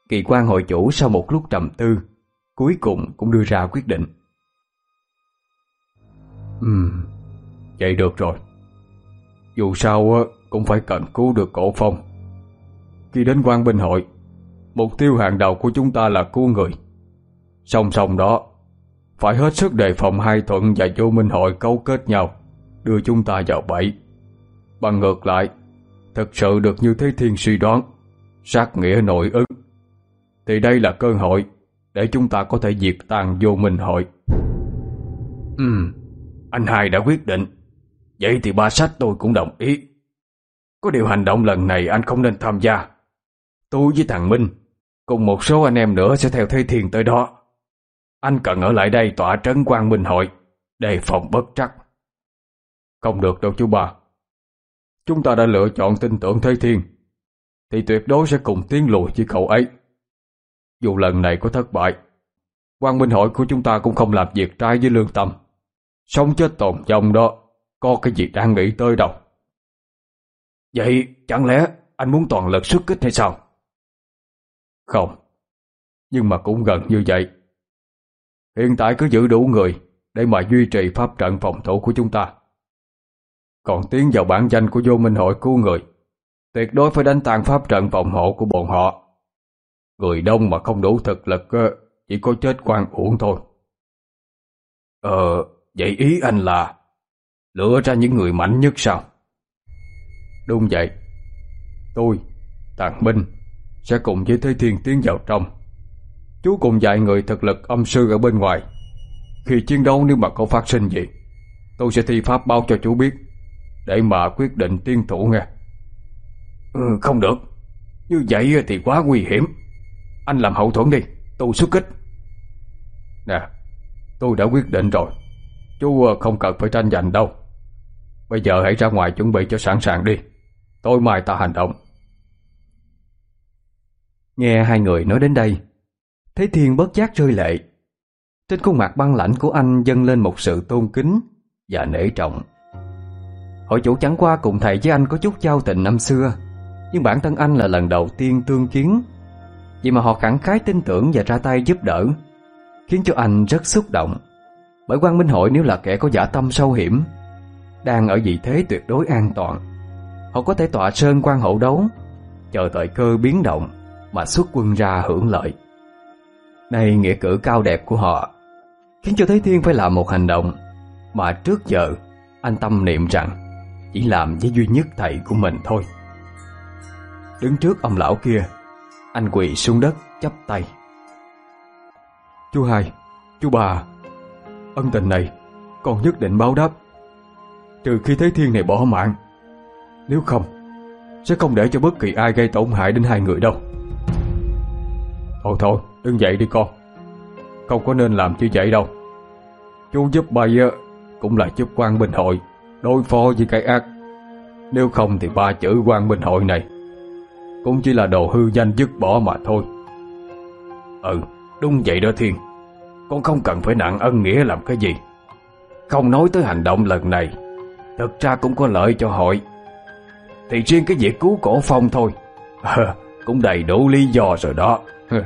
Kỳ quan hội chủ sau một lúc trầm tư, cuối cùng cũng đưa ra quyết định. Ừm, vậy được rồi. Dù sao cũng phải cần cứu được Cổ Phong. Khi đến Quang Minh Hội, mục tiêu hàng đầu của chúng ta là cứu người. Song song đó, phải hết sức đề phòng Hai Thuận và Vô Minh Hội cấu kết nhau, đưa chúng ta vào bẫy. Bằng ngược lại, thực sự được như Thế Thiên suy đoán, sát nghĩa nội ứng, thì đây là cơ hội để chúng ta có thể diệt tàn Vô Minh Hội. Ừm, anh hai đã quyết định. Vậy thì ba sách tôi cũng đồng ý. Có điều hành động lần này anh không nên tham gia. Tôi với thằng Minh cùng một số anh em nữa sẽ theo Thế Thiên tới đó. Anh cần ở lại đây tọa trấn Quang Minh Hội, đề phòng bất trắc. Không được đâu chú ba. Chúng ta đã lựa chọn tin tưởng Thế Thiên, thì tuyệt đối sẽ cùng tiến lùi với cậu ấy. Dù lần này có thất bại, Quang Minh Hội của chúng ta cũng không làm việc trái với lương tâm. Sống chết tồn vong đó, có cái gì đang nghĩ tới đâu. Vậy chẳng lẽ anh muốn toàn lực xuất kích hay sao? Không, nhưng mà cũng gần như vậy. Hiện tại cứ giữ đủ người để mà duy trì pháp trận phòng thủ của chúng ta. Còn tiến vào bản danh của Vô Minh Hội cứu người, tuyệt đối phải đánh tan pháp trận phòng hộ của bọn họ. Người đông mà không đủ thực lực chỉ có chết oan uổng thôi. Ờ, vậy ý anh là lựa ra những người mạnh nhất sao? Đúng vậy. Tôi, thằng Minh sẽ cùng với Thế Thiên tiến vào trong. Chú cùng vài người thực lực âm sư ở bên ngoài. Khi chiến đấu nếu mà có phát sinh gì, tôi sẽ thi pháp báo cho chú biết, để mà quyết định tiến thủ nghe. Ừ, không được. Như vậy thì quá nguy hiểm. Anh làm hậu thuẫn đi, tôi xuất kích. Nè, tôi đã quyết định rồi. Chú không cần phải tranh giành đâu. Bây giờ hãy ra ngoài chuẩn bị cho sẵn sàng đi. Tối mai ta hành động. Nghe hai người nói đến đây, Thế Thiên bất giác rơi lệ. Trên khuôn mặt băng lãnh của anh dâng lên một sự tôn kính và nể trọng. Hội chủ chẳng qua cùng thầy với anh có chút giao tình năm xưa, nhưng bản thân anh là lần đầu tiên tương kiến. Vì mà họ khẳng khái tin tưởng và ra tay giúp đỡ, khiến cho anh rất xúc động. Bởi Quang Minh Hội nếu là kẻ có dã tâm sâu hiểm, đang ở vị thế tuyệt đối an toàn. Họ có thể tọa sơn quan hậu đấu, chờ thời cơ biến động mà xuất quân ra hưởng lợi. Nay nghĩa cử cao đẹp của họ khiến cho Thế Thiên phải làm một hành động mà trước giờ anh tâm niệm rằng chỉ làm với duy nhất thầy của mình thôi. Đứng trước ông lão kia, anh quỳ xuống đất chắp tay. Chú hai, chú ba, ân tình này con nhất định báo đáp, trừ khi Thế Thiên này bỏ mạng. Nếu không, sẽ không để cho bất kỳ ai gây tổn hại đến hai người đâu. Thôi thôi, đứng dậy đi con. Không có nên làm như vậy đâu. Chú giúp bay cũng là giúp Quang Minh Hội đối phó với cái ác. Nếu không thì ba chữ Quang Minh Hội này cũng chỉ là đồ hư danh dứt bỏ mà thôi. Ừ, đúng vậy đó Thiên. Con không cần phải nặng ân nghĩa làm cái gì. Không nói tới hành động lần này, thực ra cũng có lợi cho hội. Thì riêng cái việc cứu Cổ Phong thôi à, cũng đầy đủ lý do rồi đó.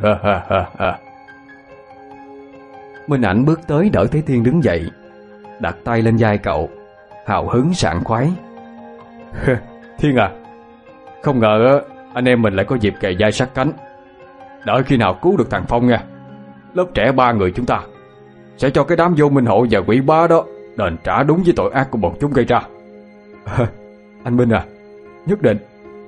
Minh Ảnh bước tới đỡ Thế Thiên đứng dậy, đặt tay lên vai cậu, hào hứng sảng khoái. Thiên à, không ngờ anh em mình lại có dịp kề vai sát cánh. Đợi khi nào cứu được thằng Phong nha, lớp trẻ ba người chúng ta sẽ cho cái đám Vô Minh Hội và quỷ bá đó đền trả đúng với tội ác của bọn chúng gây ra. À, anh Minh à, nhất định.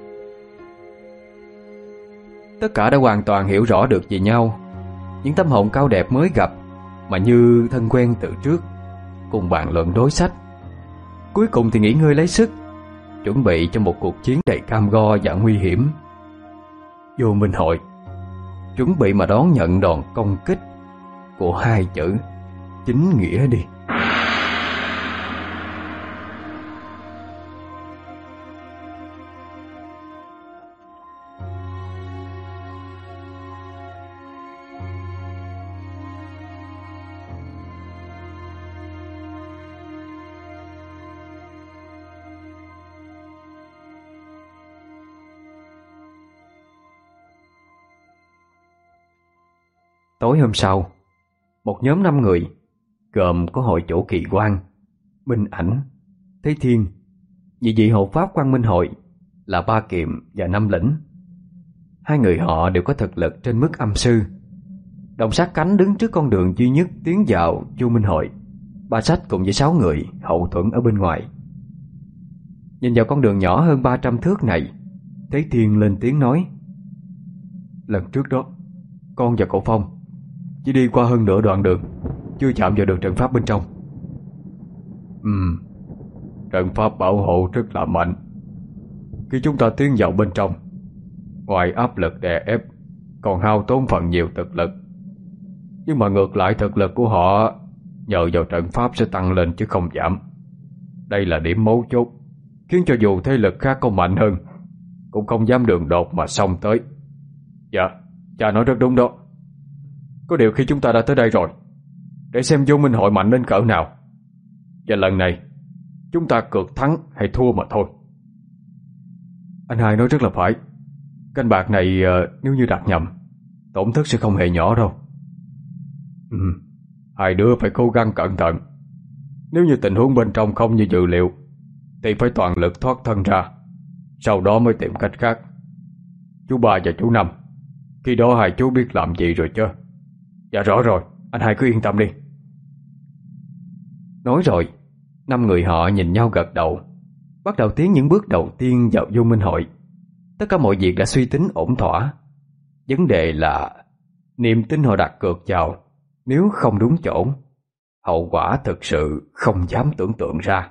Tất cả đã hoàn toàn hiểu rõ được về nhau. Những tâm hồn cao đẹp mới gặp mà như thân quen từ trước, cùng bàn luận đối sách. Cuối cùng thì nghỉ ngơi lấy sức, chuẩn bị cho một cuộc chiến đầy cam go và nguy hiểm. Vô Minh Hội chuẩn bị mà đón nhận đòn công kích của hai chữ chính nghĩa đi. Tối hôm sau, một nhóm năm người gồm có hội chủ Kỳ Quan, Minh Ảnh, Thế Thiên, nhị vị hộ pháp Quang Minh Hội là Ba Kiệm và Năm Lĩnh. Hai người họ đều có thực lực trên mức âm sư, đồng sát cánh đứng trước con đường duy nhất tiến vào Chu Minh Hội. Ba Sách cùng với sáu người hậu thuẫn ở bên ngoài. Nhìn vào con đường nhỏ hơn ba trăm thước này, Thế Thiên lên tiếng nói: "Lần trước đó, con và Cổ Phong chỉ đi qua hơn nửa đoạn đường, chưa chạm vào được trận pháp bên trong." Ừm, trận pháp bảo hộ rất là mạnh. Khi chúng ta tiến vào bên trong, ngoài áp lực đè ép, còn hao tốn phần nhiều thực lực. Nhưng mà ngược lại thực lực của họ nhờ vào trận pháp sẽ tăng lên chứ không giảm. Đây là điểm mấu chốt, khiến cho dù thế lực khác có mạnh hơn cũng không dám đường đột mà xông tới. Dạ, cha nói rất đúng đó. Có điều khi chúng ta đã tới đây rồi, để xem Vô Minh Hội mạnh đến cỡ nào, và lần này chúng ta cược thắng hay thua mà thôi. Anh hai nói rất là phải. Canh bạc này uh, nếu như đặt nhầm, tổn thất sẽ không hề nhỏ đâu. Ừ, hai đứa phải cố gắng cẩn thận. Nếu như tình huống bên trong không như dự liệu thì phải toàn lực thoát thân ra, sau đó mới tìm cách khác. Chú Ba và chú Năm, khi đó hai chú biết làm gì rồi chứ? Dạ rõ rồi, anh hai cứ yên tâm đi. Nói rồi, năm người họ nhìn nhau gật đầu, bắt đầu tiến những bước đầu tiên vào Vô Minh Hội. Tất cả mọi việc đã suy tính ổn thỏa. Vấn đề là niềm tin họ đặt cược vào, nếu không đúng chỗ, hậu quả thực sự không dám tưởng tượng ra.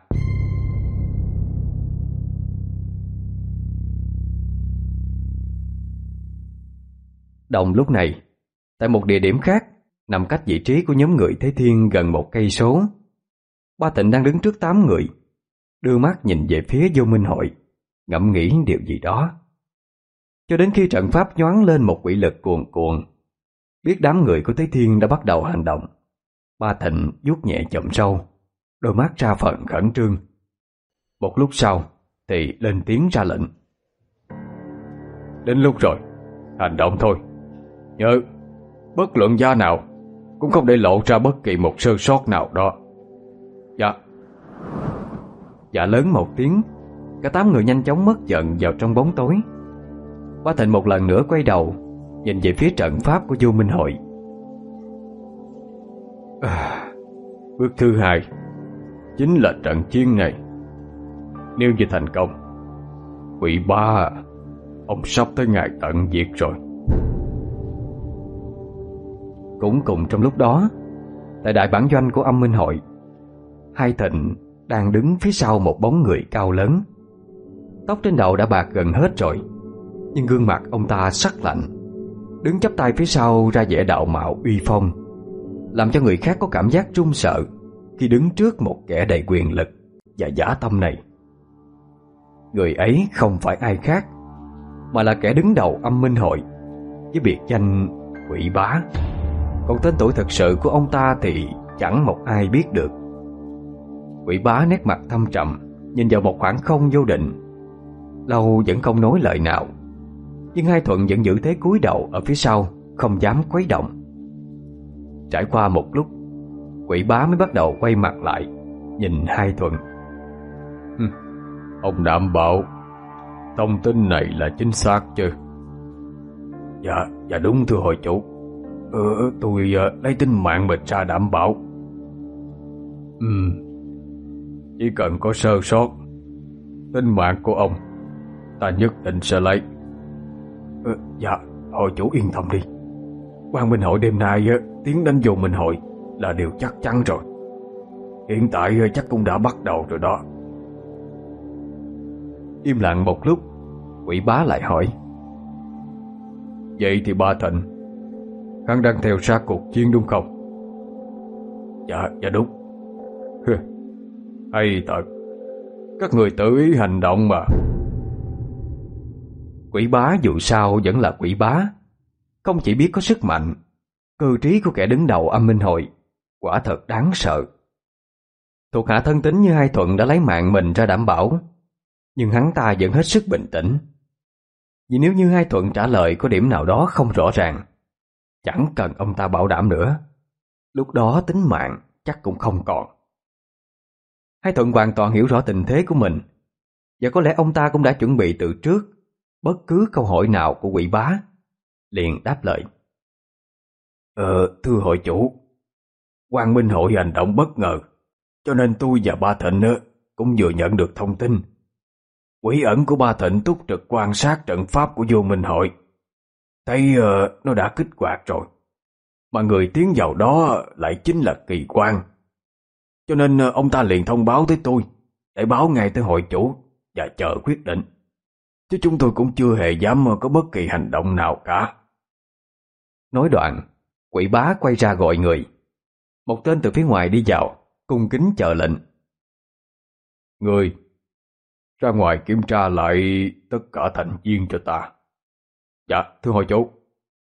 Đồng lúc này, tại một địa điểm khác, nằm cách vị trí của nhóm người Thế Thiên gần một cây số, Ba Tịnh đang đứng trước tám người, đưa mắt nhìn về phía Vô Minh Hội, ngẫm nghĩ điều gì đó. Cho đến khi trận pháp nhoáng lên một quỷ lực cuồn cuộn, biết đám người của Thế Thiên đã bắt đầu hành động, Ba Tịnh vuốt nhẹ chòm râu, đôi mắt ra phần khẩn trương. Một lúc sau thì lên tiếng ra lệnh: "Đến lúc rồi, hành động thôi. Nhớ, bất luận giá nào cũng không để lộ ra bất kỳ một sơ sót nào đó." Dạ. Dạ lớn một tiếng, cả tám người nhanh chóng mất dần vào trong bóng tối. Ba Thịnh một lần nữa quay đầu, nhìn về phía trận pháp của Vô Minh Hội. À, bước thứ hai chính là trận chiến này. Nếu như thành công, Quỷ Ba, ông sắp tới ngày tận diệt rồi. Cũng cùng trong lúc đó, tại đại bản doanh của Âm Minh Hội, Hai Thịnh đang đứng phía sau một bóng người cao lớn. Tóc trên đầu đã bạc gần hết rồi, nhưng gương mặt ông ta sắc lạnh, đứng chắp tay phía sau ra vẻ đạo mạo uy phong, làm cho người khác có cảm giác run sợ khi đứng trước một kẻ đầy quyền lực và dã tâm này. Người ấy không phải ai khác, mà là kẻ đứng đầu Âm Minh Hội với biệt danh Quỷ Bá. Còn tên tuổi thật sự của ông ta thì chẳng một ai biết được. Quỷ Bá nét mặt thâm trầm, nhìn vào một khoảng không vô định, lâu vẫn không nói lời nào. Nhưng Hai Thuận vẫn giữ thế cúi đầu ở phía sau, không dám khuấy động. Trải qua một lúc, Quỷ Bá mới bắt đầu quay mặt lại, nhìn Hai Thuận. Ông đảm bảo thông tin này là chính xác chứ? Dạ, dạ đúng thưa hội chủ. Ờ, tôi uh, lấy tính mạng mình ra đảm bảo. Ừ, chỉ cần có sơ sót, tính mạng của ông ta nhất định sẽ lấy. Ờ, dạ, hội chủ yên tâm đi. Quang Minh Hội đêm nay uh, tiến đánh Vô Minh Hội là điều chắc chắn rồi. Hiện tại uh, chắc cũng đã bắt đầu rồi đó. Im lặng một lúc, Quỷ Bá lại hỏi: Vậy thì Ba Thịnh, hắn đang theo sát cuộc chiến đúng không? Dạ, dạ đúng. Hay thật, các người tự ý hành động mà. Quỷ Bá dù sao vẫn là Quỷ Bá, không chỉ biết có sức mạnh, cơ trí của kẻ đứng đầu Âm Minh Hội quả thật đáng sợ. Thuộc hạ thân tín như Hai Thuận đã lấy mạng mình ra đảm bảo, nhưng hắn ta vẫn hết sức bình tĩnh. Vì nếu như Hai Thuận trả lời có điểm nào đó không rõ ràng, Chẳng cần ông ta bảo đảm nữa, lúc đó tính mạng chắc cũng không còn. Hai Thuận hoàn toàn hiểu rõ tình thế của mình, và có lẽ ông ta cũng đã chuẩn bị từ trước bất cứ câu hỏi nào của Quỷ Bá. Liền đáp lời: Ờ, thưa hội chủ, Quang Minh hội hành động bất ngờ, cho nên tôi và Ba Thịnh cũng vừa nhận được thông tin. Quỷ ẩn của Ba Thịnh túc trực quan sát trận pháp của Vô Minh hội, thấy uh, nó đã kích hoạt rồi, mà người tiến vào đó lại chính là Kỳ Quang. Cho nên uh, ông ta liền thông báo tới tôi để báo ngay tới hội chủ và chờ quyết định, chứ chúng tôi cũng chưa hề dám uh, có bất kỳ hành động nào cả. Nói đoạn, Quỷ Bá quay ra gọi người. Một tên từ phía ngoài đi vào, cung kính chờ lệnh. Người ra ngoài kiểm tra lại tất cả thành viên cho ta. Dạ, thưa hội chủ.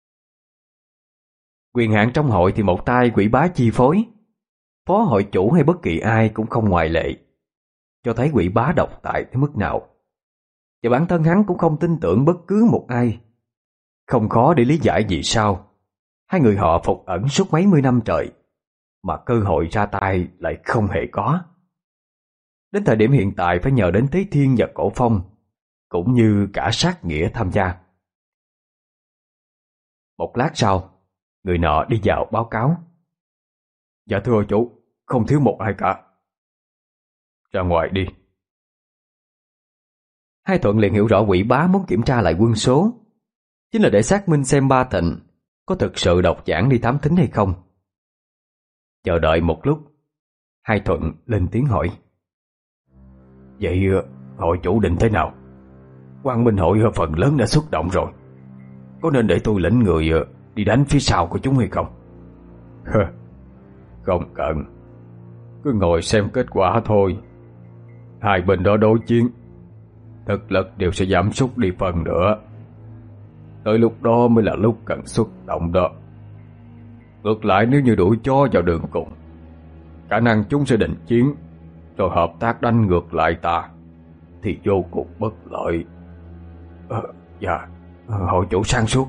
Quyền hạn trong hội thì một tay Quỷ Bá chi phối, phó hội chủ hay bất kỳ ai cũng không ngoại lệ, cho thấy Quỷ Bá độc tài tới mức nào. Và bản thân hắn cũng không tin tưởng bất cứ một ai. Không khó để lý giải vì sao hai người họ phục ẩn suốt mấy mươi năm trời mà cơ hội ra tay lại không hề có. Đến thời điểm hiện tại phải nhờ đến Thế Thiên và Cổ Phong, cũng như cả Sát Nghĩa tham gia. Một lát sau, người nọ đi vào báo cáo. Dạ thưa hội chủ, không thiếu một ai cả. Ra ngoài đi. Hai Thuận liền hiểu rõ Quỷ Bá muốn kiểm tra lại quân số, chính là để xác minh xem Ba Thịnh có thực sự độc giảng đi thám thính hay không. Chờ đợi một lúc, Hai Thuận lên tiếng hỏi. Vậy hội chủ định thế nào? Quang Minh hội phần lớn đã xuất động rồi, có nên để tôi lĩnh người đi đánh phía sau của chúng hay không? Không cần, cứ ngồi xem kết quả thôi. Hai bên đó đối chiến, thực lực đều sẽ giảm sút đi phần nữa. Tới lúc đó mới là lúc cần xuất động đó. Ngược lại, nếu như đuổi chó vào đường cùng, khả năng chúng sẽ định chiến rồi hợp tác đánh ngược lại ta, thì vô cùng bất lợi. à, Dạ, hội chủ sáng suốt.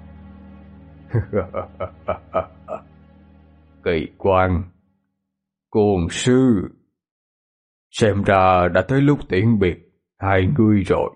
Kỳ Quang, Cuồng sư, xem ra đã tới lúc tiễn biệt hai người rồi.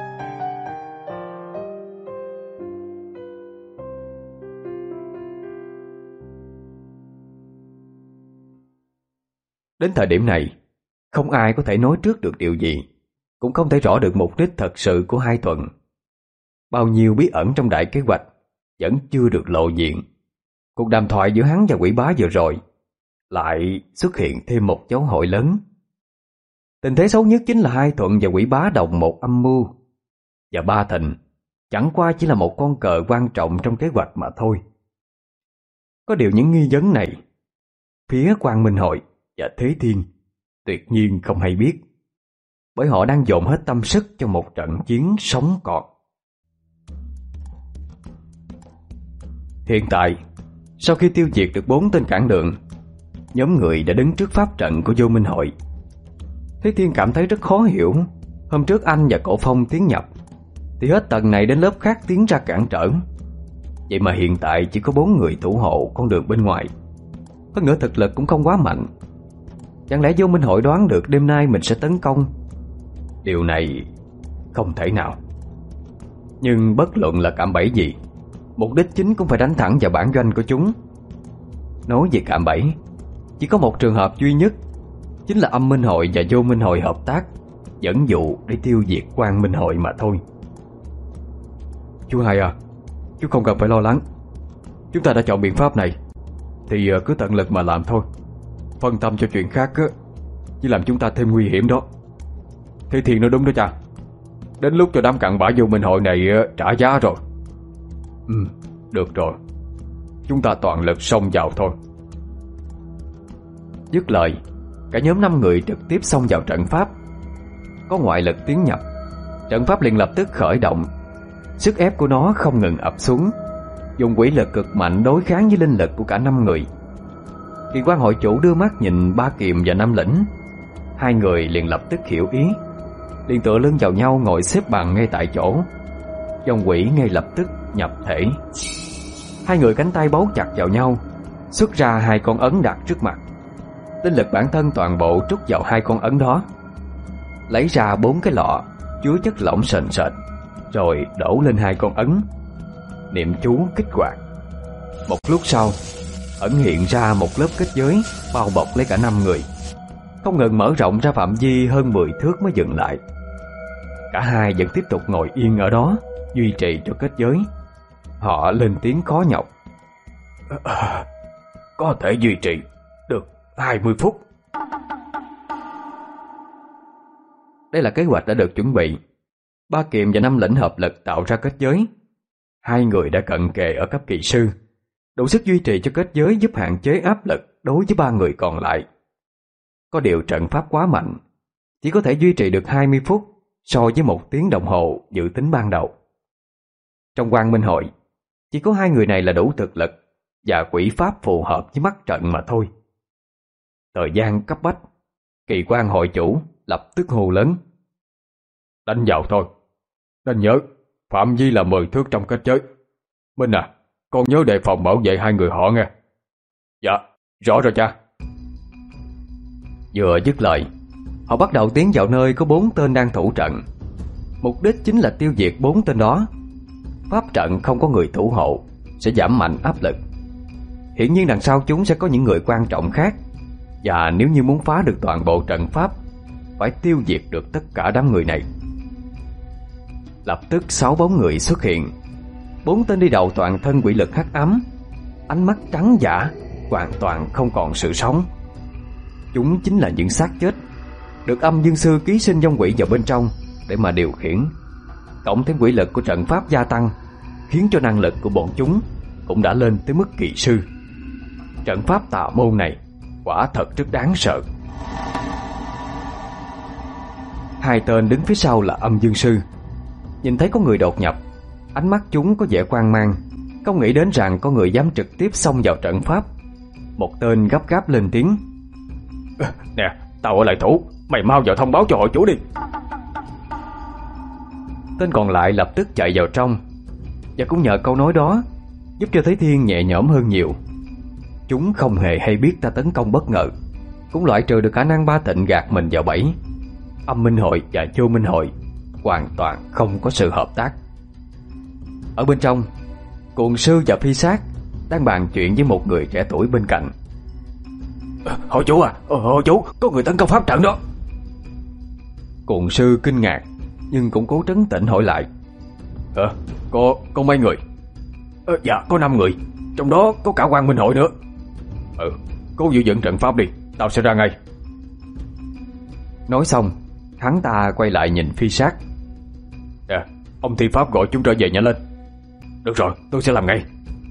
Đến thời điểm này, không ai có thể nói trước được điều gì, cũng không thể rõ được mục đích thật sự của Hai Thuận. Bao nhiêu bí ẩn trong đại kế hoạch vẫn chưa được lộ diện. Cuộc đàm thoại giữa hắn và Quỷ Bá vừa rồi lại xuất hiện thêm một dấu hỏi lớn. Tình thế xấu nhất chính là Hai Thuận và Quỷ Bá đồng một âm mưu, và Ba Thịnh chẳng qua chỉ là một con cờ quan trọng trong kế hoạch mà thôi. Có điều những nghi vấn này, phía Quang Minh hội và Thế Thiên tuyệt nhiên không hay biết, bởi họ đang dồn hết tâm sức cho một trận chiến sống còn. Hiện tại, sau khi tiêu diệt được bốn tên cản đường, nhóm người đã đứng trước pháp trận của Vô Minh hội. Thế Thiên cảm thấy rất khó hiểu. Hôm trước anh và Cổ Phong tiến nhập, thì hết tầng này đến lớp khác tiến ra cản trở. Vậy mà hiện tại chỉ có bốn người thủ hộ con đường bên ngoài, hơn nữa thực lực cũng không quá mạnh. Chẳng lẽ Vô Minh hội đoán được đêm nay mình sẽ tấn công? Điều này không thể nào. Nhưng bất luận là cạm bẫy gì, mục đích chính cũng phải đánh thẳng vào bản doanh của chúng. Nói về cạm bẫy, chỉ có một trường hợp duy nhất, chính là Âm Minh hội và Vô Minh hội hợp tác dẫn dụ để tiêu diệt Quang Minh hội mà thôi. Chú Hai à, chú không cần phải lo lắng. Chúng ta đã chọn biện pháp này thì cứ tận lực mà làm thôi. Phân tâm cho chuyện khác á, chỉ làm chúng ta thêm nguy hiểm đó. Thế Thiên nói đúng đó cha. Đến lúc cho đám cặn bã Vô Minh hội này trả giá rồi. Ừ, được rồi, chúng ta toàn lực xông vào thôi. Dứt lời, cả nhóm năm người trực tiếp xông vào trận pháp. Có ngoại lực tiến nhập, trận pháp liền lập tức khởi động. Sức ép của nó không ngừng ập xuống, dùng quỷ lực cực mạnh đối kháng với linh lực của cả năm người. Kỳ Quan hội chủ đưa mắt nhìn Ba Kiềm và Năm Lĩnh, hai người liền lập tức hiểu ý, liền tựa lưng vào nhau ngồi xếp bằng ngay tại chỗ. Dòng quỷ ngay lập tức nhập thể. Hai người cánh tay bấu chặt vào nhau, xuất ra hai con ấn đặt trước mặt. Linh lực bản thân toàn bộ trút vào hai con ấn đó, lấy ra bốn cái lọ chứa chất lỏng sền sệt, rồi đổ lên hai con ấn, niệm chú kích hoạt. Một lúc sau, ẩn hiện ra một lớp kết giới bao bọc lấy cả năm người, không ngừng mở rộng ra phạm vi hơn mười thước mới dừng lại. Cả hai vẫn tiếp tục ngồi yên ở đó, duy trì cho kết giới. Họ lên tiếng khó nhọc: à, có thể duy trì được hai mươi phút. Đây là kế hoạch đã được chuẩn bị. Ba kiềm và năm lĩnh hợp lực tạo ra kết giới. Hai người đã cận kề ở cấp kỳ sư, đủ sức duy trì cho kết giới, giúp hạn chế áp lực đối với ba người còn lại. Có điều trận pháp quá mạnh, chỉ có thể duy trì được hai mươi phút so với một tiếng đồng hồ dự tính ban đầu. Trong Quang Minh Hội, chỉ có hai người này là đủ thực lực và quỷ pháp phù hợp với mắt trận mà thôi. Thời gian cấp bách, Kỳ Quan hội chủ lập tức hô lớn: đánh vào thôi. Nên nhớ, phạm vi là mười thước trong kết giới. Minh à, con nhớ đề phòng bảo vệ hai người họ nghe. Dạ, rõ rồi cha. Vừa dứt lời, họ bắt đầu tiến vào nơi có bốn tên đang thủ trận. Mục đích chính là tiêu diệt bốn tên đó. Pháp trận không có người thủ hộ sẽ giảm mạnh áp lực. Hiển nhiên đằng sau chúng sẽ có những người quan trọng khác, và nếu như muốn phá được toàn bộ trận pháp, phải tiêu diệt được tất cả đám người này. Lập tức sáu bóng người xuất hiện. Bốn tên đi đầu toàn thân quỷ lực hắc ám, ánh mắt trắng dã, hoàn toàn không còn sự sống. Chúng chính là những xác chết được âm dương sư ký sinh vong quỷ vào bên trong để mà điều khiển. Cộng thêm quỷ lực của trận pháp gia tăng, khiến cho năng lực của bọn chúng cũng đã lên tới mức kỳ sư. Trận pháp tà môn này quả thật rất đáng sợ. Hai tên đứng phía sau là âm dương sư. Nhìn thấy có người đột nhập, ánh mắt chúng có vẻ hoang mang, không nghĩ đến rằng có người dám trực tiếp xông vào trận pháp. Một tên gấp gáp lên tiếng: à, nè, tao ở lại thủ, mày mau vào thông báo cho hội chủ đi. Tên còn lại lập tức chạy vào trong, và cũng nhờ câu nói đó giúp cho Thế Thiên nhẹ nhõm hơn nhiều. Chúng không hề hay biết ta tấn công bất ngờ, cũng loại trừ được khả năng Ba Tịnh gạt mình vào bẫy. Âm Minh Hội và Vô Minh Hội hoàn toàn không có sự hợp tác. Ở bên trong, Cuồng Sư và Phi Sát đang bàn chuyện với một người trẻ tuổi bên cạnh. à, Hội chủ à, hội chủ, có người tấn công pháp trận đó. Cuồng Sư kinh ngạc nhưng cũng cố trấn tĩnh hỏi lại: Ờ, à, có, có mấy người? À, dạ, có năm người, trong đó có cả Quang Minh Hội nữa. Ừ, cố giữ vững trận pháp đi, tao sẽ ra ngay. Nói xong, hắn ta quay lại nhìn Phi Sát. Nè, ông thi pháp gọi chúng trở về nhanh lên. Được rồi, tôi sẽ làm ngay.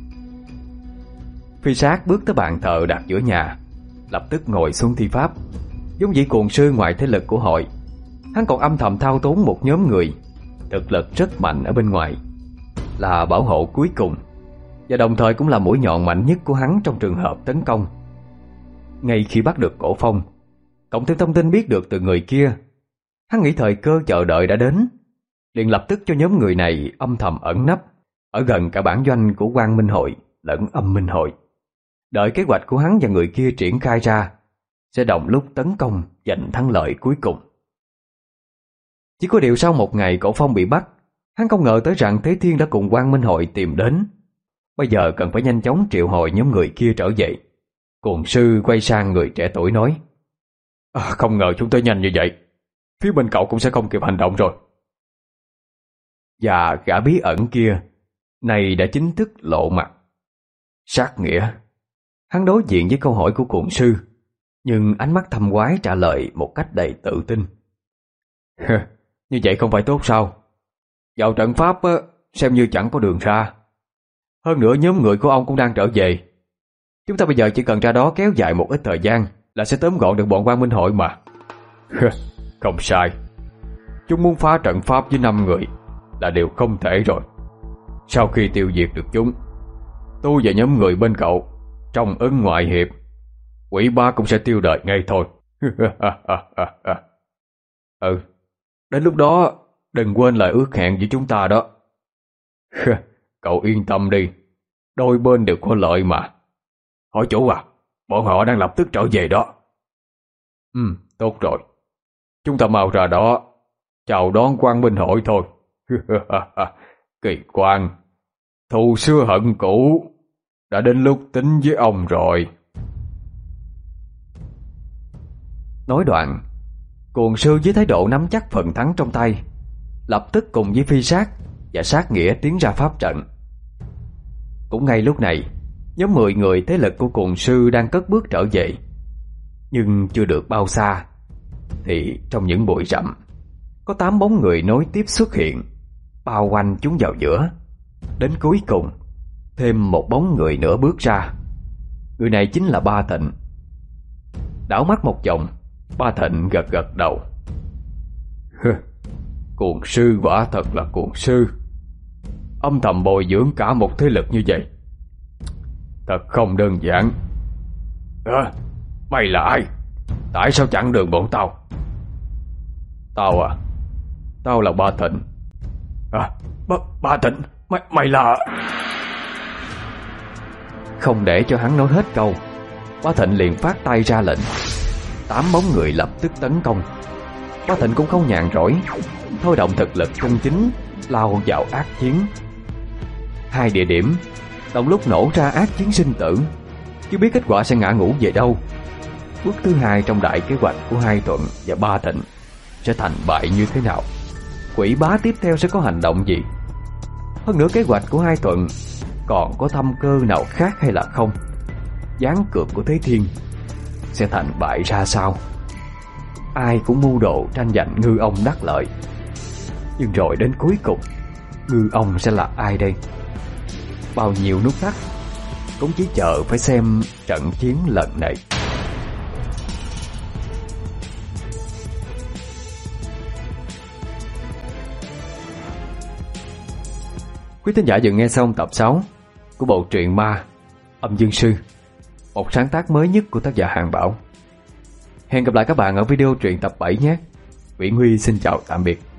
Phi Sát bước tới bàn thờ đặt giữa nhà, lập tức ngồi xuống thi pháp. Giống dĩ Cuồng Sư ngoài thế lực của hội, hắn còn âm thầm thao túng một nhóm người thực lực rất mạnh ở bên ngoài, là bảo hộ cuối cùng, và đồng thời cũng là mũi nhọn mạnh nhất của hắn trong trường hợp tấn công. Ngay khi bắt được Cổ Phong, cộng thêm thông tin biết được từ người kia, hắn nghĩ thời cơ chờ đợi đã đến, liền lập tức cho nhóm người này âm thầm ẩn nấp ở gần cả bản doanh của Quang Minh Hội lẫn Âm Minh Hội. Đợi kế hoạch của hắn và người kia triển khai ra, sẽ đồng lúc tấn công giành thắng lợi cuối cùng. Chỉ có điều sau một ngày Cổ Phong bị bắt, hắn không ngờ tới rằng Thế Thiên đã cùng Quang Minh Hội tìm đến. Bây giờ cần phải nhanh chóng triệu hồi nhóm người kia trở về. Cuồng Sư quay sang người trẻ tuổi nói: à, không ngờ chúng tới nhanh như vậy, phía bên cậu cũng sẽ không kịp hành động rồi. Và gã bí ẩn kia này đã chính thức lộ mặt. Sát Nghĩa. Hắn đối diện với câu hỏi của Cuồng Sư, nhưng ánh mắt thâm quái trả lời một cách đầy tự tin: như vậy không phải tốt sao? Vào trận pháp á, xem như chẳng có đường ra. Hơn nữa nhóm người của ông cũng đang trở về. Chúng ta bây giờ chỉ cần ra đó kéo dài một ít thời gian là sẽ tóm gọn được bọn Quang Minh Hội mà. Không sai. Chúng muốn phá trận pháp với năm người là điều không thể rồi. Sau khi tiêu diệt được chúng, tôi và nhóm người bên cậu trong ân ngoại hiệp, quỷ ba cũng sẽ tiêu đời ngay thôi. Ừ, đến lúc đó đừng quên lời ước hẹn với chúng ta đó. Cậu yên tâm đi, Đôi bên đều có lợi mà. Hỏi chủ à, bọn họ đang lập tức trở về đó. Ừ, tốt rồi. Chúng ta mau ra đó chào đón quan binh hội thôi. Kỳ quan, thù xưa hận cũ, đã đến lúc tính với ông rồi. Nói đoạn, Cuồng sư với thái độ nắm chắc phần thắng trong tay, lập tức cùng với Phi Sát và Sát Nghĩa tiến ra pháp trận. Cũng ngay lúc này, nhóm mười người thế lực của Cuồng sư đang cất bước trở về. Nhưng chưa được bao xa thì trong những bụi rậm có tám bóng người nối tiếp xuất hiện, bao quanh chúng vào giữa. Đến cuối cùng, thêm một bóng người nữa bước ra. Người này chính là Ba Thịnh. Đảo mắt một vòng, Ba Thịnh gật gật đầu. Cuồng sư quả thật là cuồng sư, âm thầm bồi dưỡng cả một thế lực như vậy, thật không đơn giản. À, mày là ai? Tại sao chặn đường bọn tao? Tao à, tao là Ba Thịnh. À, Ba, Ba Thịnh, mày, mày là... Không để cho hắn nói hết câu, Ba Thịnh liền phát tay ra lệnh. Tám bóng người lập tức tấn công. Ba Thịnh cũng không nhàn rỗi, thôi động thực lực chân chính lao vào ác chiến. Hai địa điểm đồng lúc nổ ra ác chiến sinh tử, chứ biết kết quả sẽ ngã ngũ về đâu. Bước thứ hai trong đại kế hoạch của Hai Thuận và Ba Thịnh sẽ thành bại như thế nào? Quỷ bá tiếp theo sẽ có hành động gì? Hơn nữa kế hoạch của Hai Thuận còn có thâm cơ nào khác hay là không? Gián cược của Thế Thiên sẽ thành bại ra sao? Ai cũng mưu đồ tranh giành ngư ông đắc lợi, nhưng rồi đến cuối cùng, ngư ông sẽ là ai đây? Bao nhiêu nút thắt cũng chỉ chờ phải xem trận chiến lần này. Quý thính giả vừa nghe xong tập sáu của bộ truyện ma Âm Dương Sư, một sáng tác mới nhất của tác giả Hàng Bảo. Hẹn gặp lại các bạn ở video truyện tập bảy nhé. Nguyễn Huy xin chào tạm biệt.